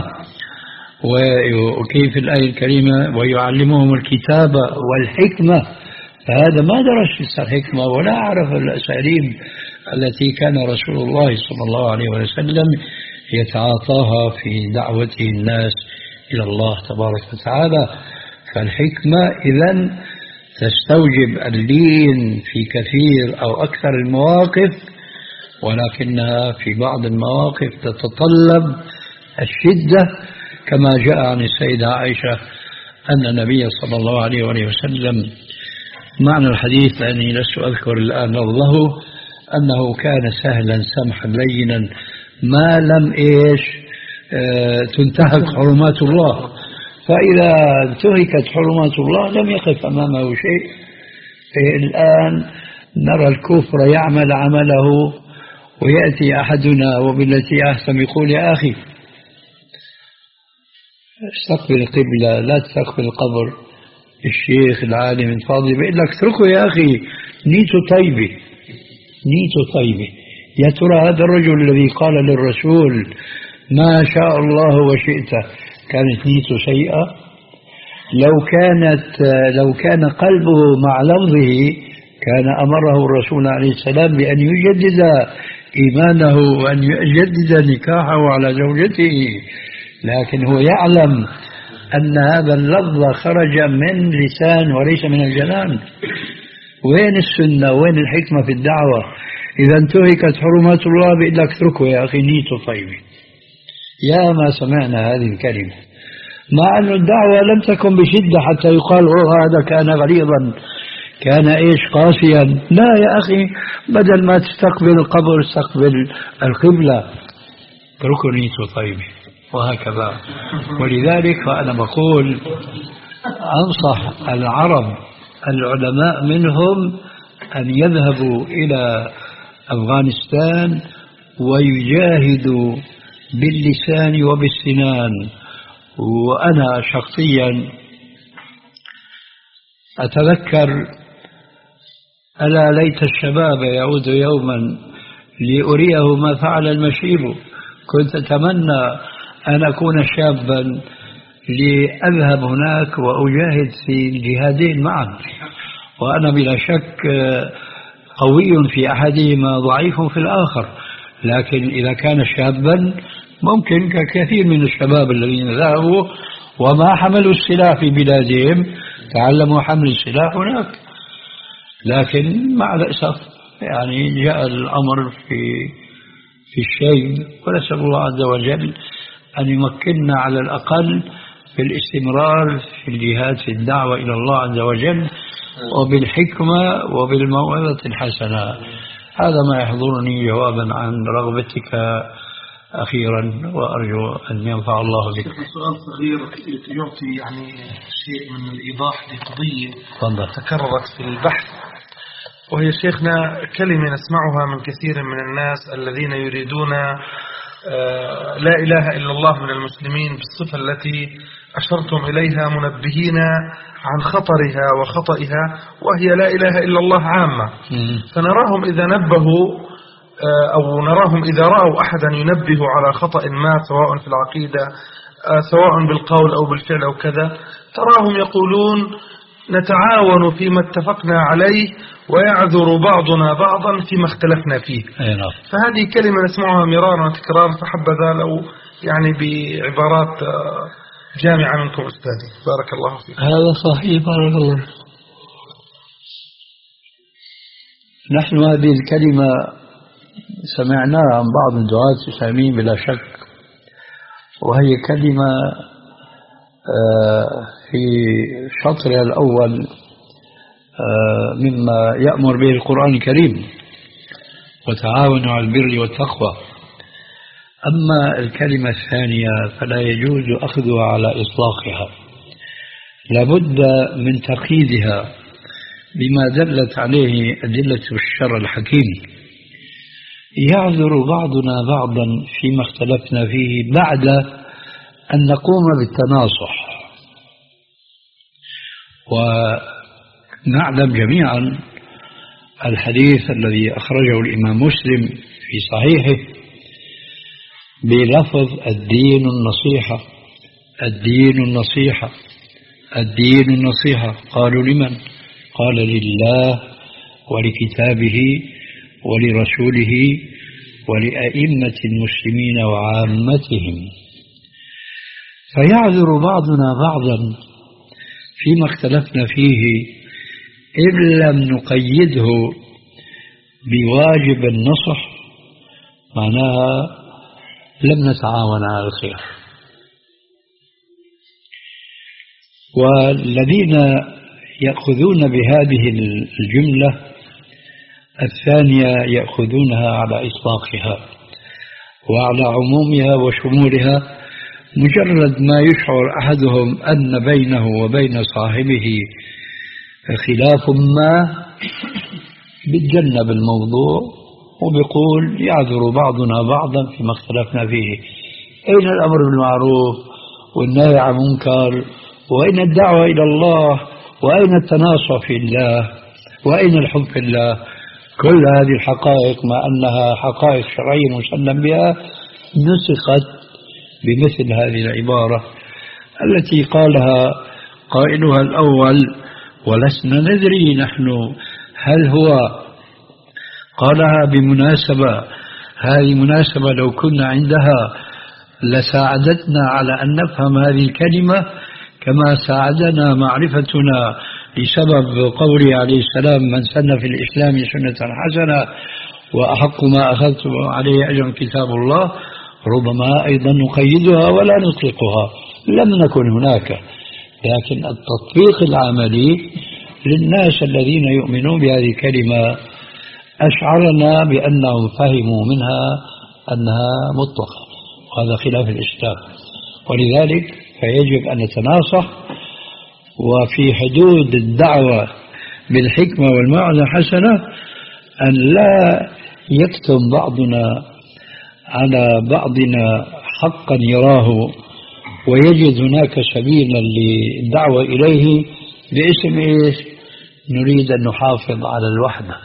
وكيف الآية الكريمة ويعلمهم الكتابة والحكمة، فهذا ما درس الحكمة ولا عرف الأساليب التي كان رسول الله صلى الله عليه وسلم يتعاطاها في دعوته الناس إلى الله تبارك وتعالى. فالحكمة إذن تستوجب اللين في كثير أو أكثر المواقف، ولكنها في بعض المواقف تتطلب الشدة، كما جاء عن السيدة عائشة أن النبي صلى الله عليه وسلم، معنى الحديث لأني لست أذكر الآن لفظه، أنه كان سهلا سمحا لينا ما لم إيش اه تنتهك حرمات الله، فإذا انتهكت حرمات الله لم يقف أمامه شيء. الآن نرى الكفر يعمل عمله ويأتي أحدنا وبالتي أحسن يقول يا أخي استقبل القبلة لا تستقبل القبر، الشيخ العالم الفاضل بيقول لك اتركه يا أخي نيته طيبة نيته طيبة. يا ترى هذا الرجل الذي قال للرسول ما شاء الله وشئت كانت نيته سيئة؟ لو كانت لو كان قلبه مع لفظه كان أمره الرسول عليه السلام بأن يجدد إيمانه وأن يجدد نكاحه على زوجته، لكن هو يعلم أن هذا اللفظ خرج من لسان وليس من الجنان. وين السنة وين الحكمة في الدعوة؟ إذا انتهكت حرمات الله بيقول لك اتركه يا أخي نيته طيبة. يا ما سمعنا هذه الكلمة، مع أن الدعوة لم تكن بشدة حتى يقال أوه هذا كان غليظا كان إيش قاسيا، لا يا أخي بدل ما تستقبل القبر استقبل القبلة، اتركه نيته طيبة وهكذا. ولذلك فأنا بقول أنصح العرب العلماء منهم أن يذهبوا إلى أفغانستان ويجاهدوا باللسان وبالسنان. وأنا شخصيا أتذكر ألا ليت الشباب يعود يوما لأريه ما فعل المشيب، كنت أتمنى أن أكون شابا لأذهب هناك وأجاهد في الجهادين معا، وأنا بلا شك قوي في أحدهما ضعيف في الآخر، لكن إذا كان شابا ممكن ككثير من الشباب الذين ذهبوا وما حملوا السلاح في بلادهم تعلموا حمل السلاح هناك. لكن مع الأسف يعني جاء الأمر في في الشيء، ونسأل الله عز وجل أن يمكننا على الأقل في الاستمرار في الجهاد في الدعوة إلى الله عز وجل وبالحكمة وبالموعظة الحسنة. هذا ما يحضرني جوابا عن رغبتك أخيرا، وأرجو أن ينفع الله بك. سؤال صغير يعطي يعني شيء من الإيضاح لقضية تكررت في البحث، وهي شيخنا كلمة نسمعها من كثير من الناس الذين يريدون لا إله إلا الله من المسلمين بالصفة التي أشرتم إليها، منبهين عن خطرها وخطئها، وهي لا إله إلا الله عامة. فنراهم إذا نبهوا أو نراهم إذا رأوا أحدا ينبه على خطأ ما سواء في العقيدة سواء بالقول أو بالفعل أو كذا، تراهم يقولون نتعاون فيما اتفقنا عليه ويعذر بعضنا بعضا فيما اختلفنا فيه. فهذه كلمة نسمعها مرارا وتكرارا، فحبذا لو يعني بعبارات جامعة منكم أستاذي. بارك الله فيك. هذا صحيح، بارك الله. نحن هذه الكلمة سمعناها عن بعض الدعاة الإسلاميين بلا شك، وهي كلمة في شطرها الأول مما يأمر به القرآن الكريم وتعاونوا على البر والتقوى. أما الكلمة الثانية فلا يجوز أخذها على إطلاقها، لابد من تقييدها بما دلت عليه أدلة الشرع الحكيم. يعذر بعضنا بعضا فيما اختلفنا فيه بعد أن نقوم بالتناصح. ونعلم جميعا الحديث الذي أخرجه الإمام مسلم في صحيحه بلفظ الدين النصيحة، الدين النصيحة، الدين النصيحة. قالوا لمن؟ قال لله ولكتابه ولرسوله ولأئمة المسلمين وعامتهم. فيعذر بعضنا بعضا فيما اختلفنا فيه إن لم نقيده بواجب النصح، معناها لم نتعاون على الخير. والذين يأخذون بهذه الجملة الثانية يأخذونها على إطلاقها وعلى عمومها وشمولها، مجرد ما يشعر أحدهم أن بينه وبين صاحبه خلاف ما بيتجنب الموضوع وبيقول يعذر بعضنا بعضا فيما اختلفنا فيه. أين الأمر بالمعروف والنهي عن المنكر؟ وأين الدعوة إلى الله؟ وأين التناصح في الله؟ وأين الحب في الله؟ كل هذه الحقائق مع أنها حقائق شرعية مسلم بها نسخت بمثل هذه العبارة التي قالها قائلها الأول ولسنا ندري نحن هل هو قالها بمناسبة، هذه مناسبة لو كنا عندها لساعدتنا على أن نفهم هذه الكلمة كما ساعدنا معرفتنا بسبب قوله عليه السلام من سن في الإسلام سنة حسنة وأحق ما أخذت عليه أجر كتاب الله. ربما أيضا نقيدها ولا نطلقها، لم نكن هناك، لكن التطبيق العملي للناس الذين يؤمنون بهذه الكلمة أشعرنا بأنهم فهموا منها أنها مطلقة، وهذا خلاف الإسلام. ولذلك فيجب أن نتناصح وفي حدود الدعوة بالحكمة والموعظة الحسنة، أن لا يكتم بعضنا على بعضنا حقا يراه ويجد هناك سبيلا للدعوة إليه باسم إيش؟ نريد أن نحافظ على الوحدة.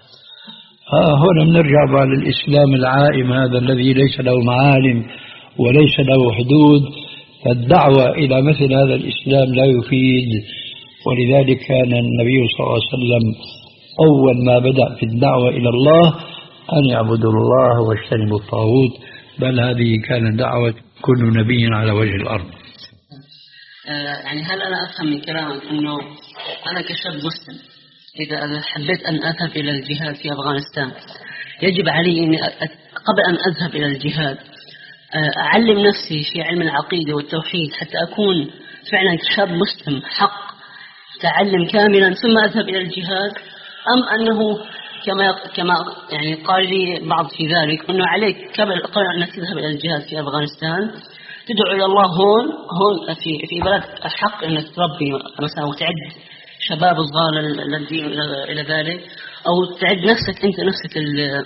آه هنا بنرجع على الإسلام العائم هذا الذي ليس له معالم وليس له حدود، فالدعوة إلى مثل هذا الإسلام لا يفيد. ولذلك كان النبي صلى الله عليه وسلم أول ما بدأ في الدعوة إلى الله أن يعبدوا الله واجتنبوا الطاغوت، بل هذه كانت دعوة كل نبي على وجه الأرض. يعني هل أنا أفهم من كلامك أنه أنا كشاب مسلم إذا حبيت أن أذهب إلى الجهاد في أفغانستان يجب علي أني قبل أن أذهب إلى الجهاد أعلم نفسي في علم العقيدة والتوحيد حتى أكون فعلا شاب مسلم حق تعلم كاملا ثم أذهب إلى الجهاد، أم أنه كما كما يعني قال لي بعض في ذلك أنه عليك قبل قبل أنك تذهب إلى الجهاد في أفغانستان تدعو إلى الله هون هون في في بلد الحق أنك تربي مثلا وتعد شباب صغار الذين إلى ذلك، أو تعد نفسك أنت نفسك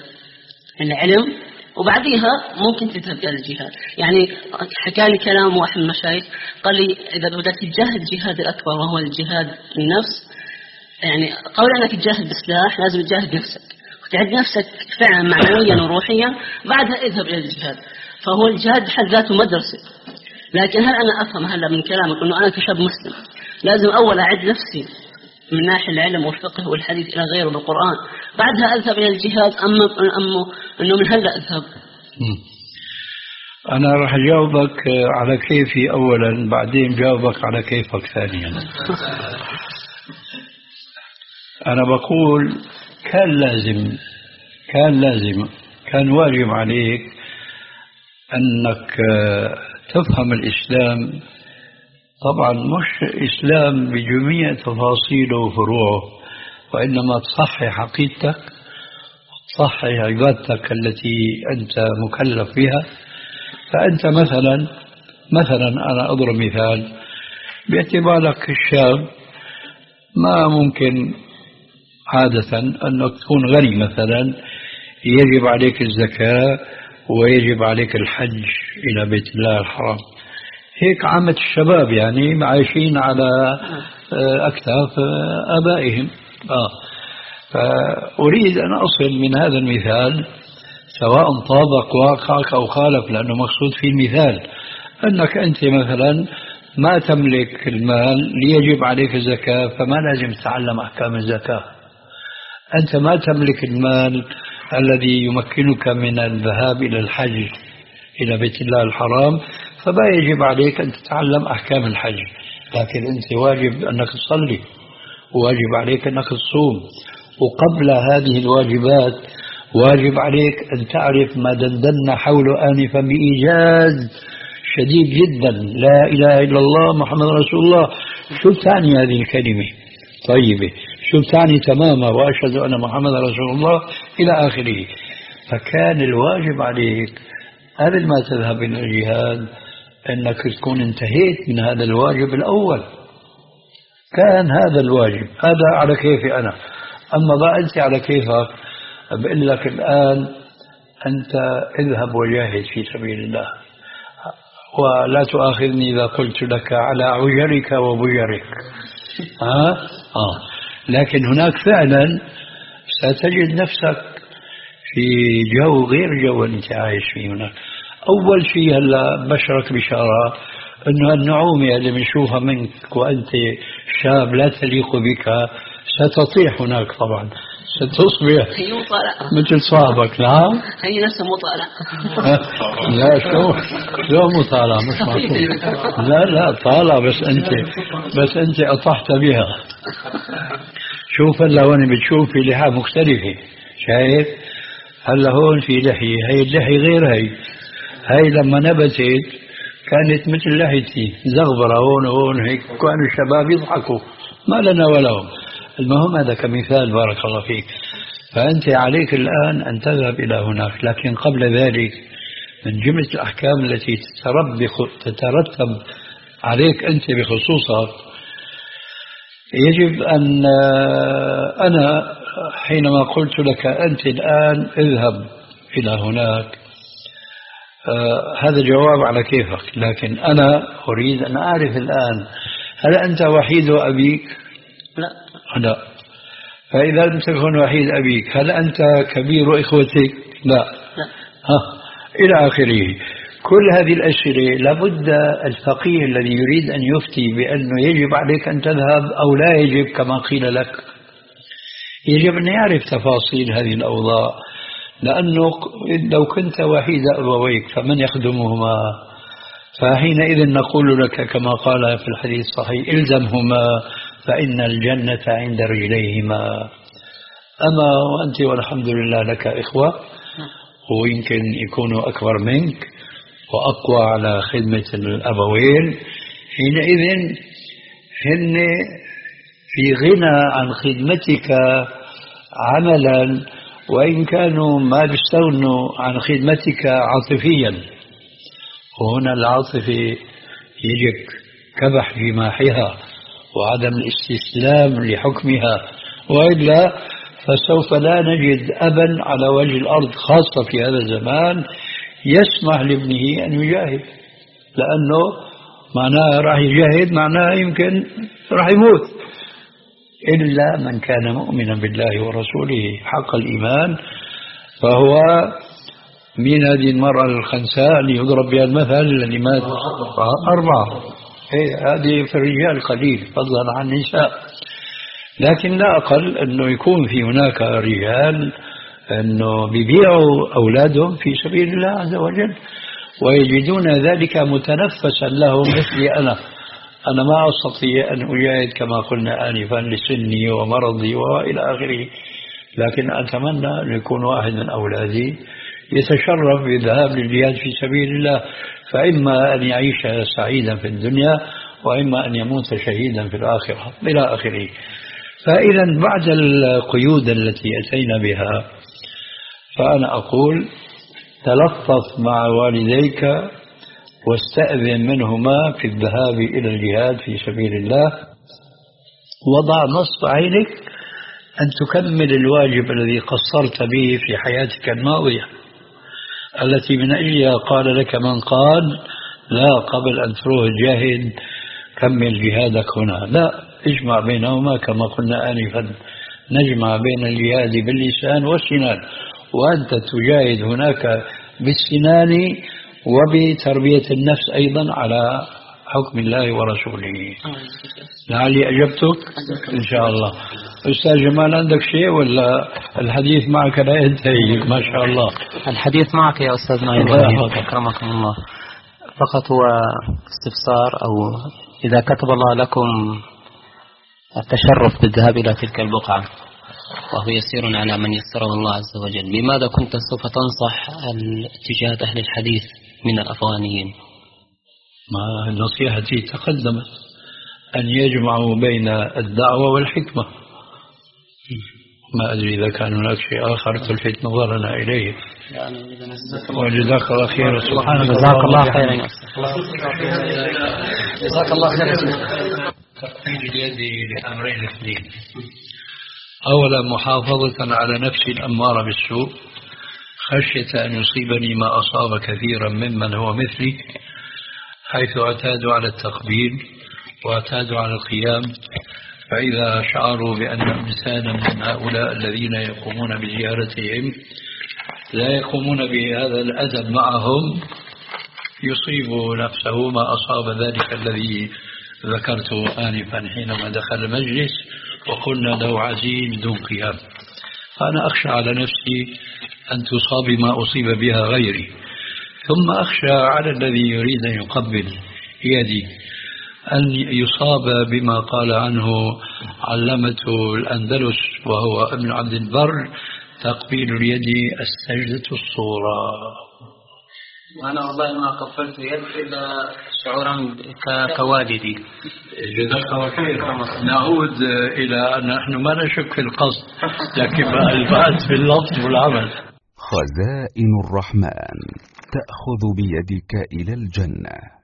العلم وبعديها ممكن تذهب إلى الجهاد. يعني حكى لي كلام واحد من المشايخ قال لي إذا بدك تجاهد الجهاد الأكبر وهو الجهاد النفس، يعني قول أنك تجاهد بسلاح لازم تجاهد نفسك وتعد نفسك فعلا معنويا وروحيا، بعدها اذهب إلى الجهاد. فهو الجهاد بحد ذاته مدرسة. لكن هل أنا أفهم هلا من كلامك أنه أنا كشاب مسلم لازم أول أعد نفسي من ناحية العلم والفقه والحديث إلى غيره بالقرآن بعدها أذهب إلى الجهاد، أما أم أنه من هلا أذهب؟ أنا راح أجاوبك على كيفي أولا بعدين جاوبك على كيفك ثانيا. أنا بقول كان لازم كان لازم كان واجب عليك أنك تفهم الإسلام طبعا مش إسلام بجميع تفاصيله وفروعه، وإنما تصحح عقيدتك، تصحح عبادتك التي أنت مكلف بها. فأنت مثلا مثلا أنا أضرب مثال، باعتبارك الشاب ما ممكن عادة أنك تكون غني مثلا يجب عليك الزكاة ويجب عليك الحج إلى بيت الله الحرام. هيك عامة الشباب يعني عايشين على أكتاف آبائهم. آه. فأريد أن أصل من هذا المثال، سواء طابق واقعك أو خالف، لأنه مقصود في المثال أنك أنت مثلا ما تملك المال ليجب عليك الزكاة، فما لازم تتعلم أحكام الزكاة. أنت ما تملك المال الذي يمكنك من الذهاب إلى الحج إلى بيت الله الحرام، فما يجب عليك أن تتعلم أحكام الحج، لكن أنت واجب أنك تصلي، وواجب عليك أنك تصوم. وقبل هذه الواجبات واجب عليك أن تعرف ما دندنا حوله آنفا بإيجاز شديد جدا، لا إله إلا الله محمد رسول الله. شو تعني هذه الكلمة طيبة؟ شو تعني تماما وأشهد أن محمد رسول الله إلى آخره. فكان الواجب عليك قبل ما تذهب إلى الجهاد أنك تكون انتهيت من هذا الواجب الأول. كان هذا الواجب، هذا على كيفي أنا. أما بقى أنت على كيفك، بقول لك الآن أنت اذهب وجاهد في سبيل الله، ولا تؤاخذني إذا قلت لك على عجرك وبجرك. ها؟ آه. لكن هناك فعلا ستجد نفسك في جو غير جو أنت عايش فيه هناك. أول شيء هلا بشرك بشارة أنه النعومة اللي بنشوفها منك وأنت شاب لا تليق بك ستطيح هناك، طبعا ستصبح مثل صاحبك. نعم، هي نفسها مطالعة. لا شو شو مطالعة؟ مش معقول. لا لا طالع، بس أنت بس أنت أطحت بها. شوف هلا هون بتشوف في لحى مختلفة، شايف؟ هلا هون في لحية، هي اللحية غير هي. هاي لما نبتت كانت مثل لحيتي زغبرة هون وهون هيك، كانوا الشباب يضحكوا ما لنا ولهم. المهم هذا كمثال، بارك الله فيك. فأنت عليك الآن أن تذهب إلى هناك، لكن قبل ذلك من جملة الأحكام التي تترتب عليك أنت بخصوصك، يجب أن أنا حينما قلت لك أنت الآن اذهب إلى هناك، هذا جواب على كيفك، لكن أنا أريد أن أعرف الآن هل أنت وحيد أبيك؟ لا. لا. فإذا لم تكن وحيد أبيك هل أنت كبير إخوتك؟ لا. لا. ها. إلى آخره. كل هذه الأسئلة لابد الفقيه الذي يريد أن يفتي بأنه يجب عليك أن تذهب أو لا يجب كما قيل لك، يجب أن يعرف تفاصيل هذه الأوضاع، لأنه لو كنت وحيد أبويك فمن يخدمهما؟ فحينئذ نقول لك كما قال في الحديث الصحيح: إلزمهما فإن الجنة عند رجليهما. أما وأنت والحمد لله لك إخوة ويمكن يكونوا أكبر منك وأقوى على خدمة الأبوين، حينئذ هن في غنى عن خدمتك عملا، وإن كانوا ما بيستغنوا عن خدمتك عاطفيا. وهنا العاطفة يجب كبح جماحها وعدم الاستسلام لحكمها، وإلا فسوف لا نجد أبا على وجه الأرض خاصة في هذا الزمان يسمح لابنه أن يجاهد، لأنه معناه راح يجاهد معناه يمكن راح يموت، إلا من كان مؤمنا بالله ورسوله حق الإيمان. فهو من هذه المرأة الخنساء اللي يضرب بها المثل الذي مات أربعة، هذه في الرجال قليل فضلا عن النساء، لكن لا أقل أنه يكون في هناك رجال أنه بيبيعوا أولادهم في سبيل الله عز وجل ويجدون ذلك متنفسا لهم. مثلي أنا أنا ما أستطيع أن أجاهد كما قلنا آنفا لسني ومرضي وإلى آخره، لكن أتمنى أن يكون واحد من أولادي يتشرف بالذهاب للجهاد في سبيل الله، فإما أن يعيش سعيدا في الدنيا وإما أن يموت شهيدا في الآخرة إلى آخره. فإذا بعد القيود التي أتينا بها فأنا أقول تلطف مع والديك واستأذن منهما في الذهاب إلى الجهاد في سبيل الله، وضع نصب عينك أن تكمل الواجب الذي قصرت به في حياتك الماضية التي من أجلها قال لك من قال لا قبل أن تروح الجاهد كمل جهادك هنا، لا، اجمع بينهما كما قلنا آنفا، نجمع بين الجهاد باللسان والسنان، وأنت تجاهد هناك بالسنان وبتربية النفس أيضا على حكم الله ورسوله. لعلي أجبتك إن شاء الله. أستاذ جمال عندك شيء ولا الحديث معك لا ينتهي؟ ما شاء الله الحديث معك يا أستاذ نايم أكرمكم الله. فقط هو استفسار، أو إذا كتب الله لكم التشرف بالذهاب إلى تلك البقعة وهو يسير على من يسره الله عز وجل، بماذا كنت سوف تنصح اتجاه أهل الحديث من الأفغانيين؟ ما نصيحتي تقدمت، أن يجمعوا بين الدعوة والحكمة. ما أدري إذا كان هناك شيء آخر تلفت نظرنا إليه. وجزاك الله خير. سبحانك جزاك الله خيرا. جزاك الله خيرا. تقبيل اليد لأمرين اثنين: أولا محافظة على نفسي الأمارة بالسوء خشية أن يصيبني ما أصاب كثيرا ممن هو مثلي، حيث اعتادوا على التقبيل واعتادوا على القيام، فإذا شعروا بأن إنسانا من هؤلاء الذين يقومون بزيارتهم لا يقومون بهذا الأدب معهم يصيب نفسه ما أصاب ذلك الذي ذكرته آنفا حينما دخل المجلس وقلنا له عزيم دون قيام. فأنا أخشى على نفسي أن تصاب ما أصيب بها غيري، ثم أخشى على الذي يريد أن يقبل يدي أن يصاب بما قال عنه علمته الأندلس وهو ابن عبد البر: تقبيل اليد السجدة الصورة. وأنا والله ما قبلت يد إلا شعورا كوالدي. جزاك الله خير. نعود إلى أن نحن ما نشك في القصد، لكن البعث في اللفظ والعمل. خزائن الرحمن تأخذ بيدك إلى الجنة.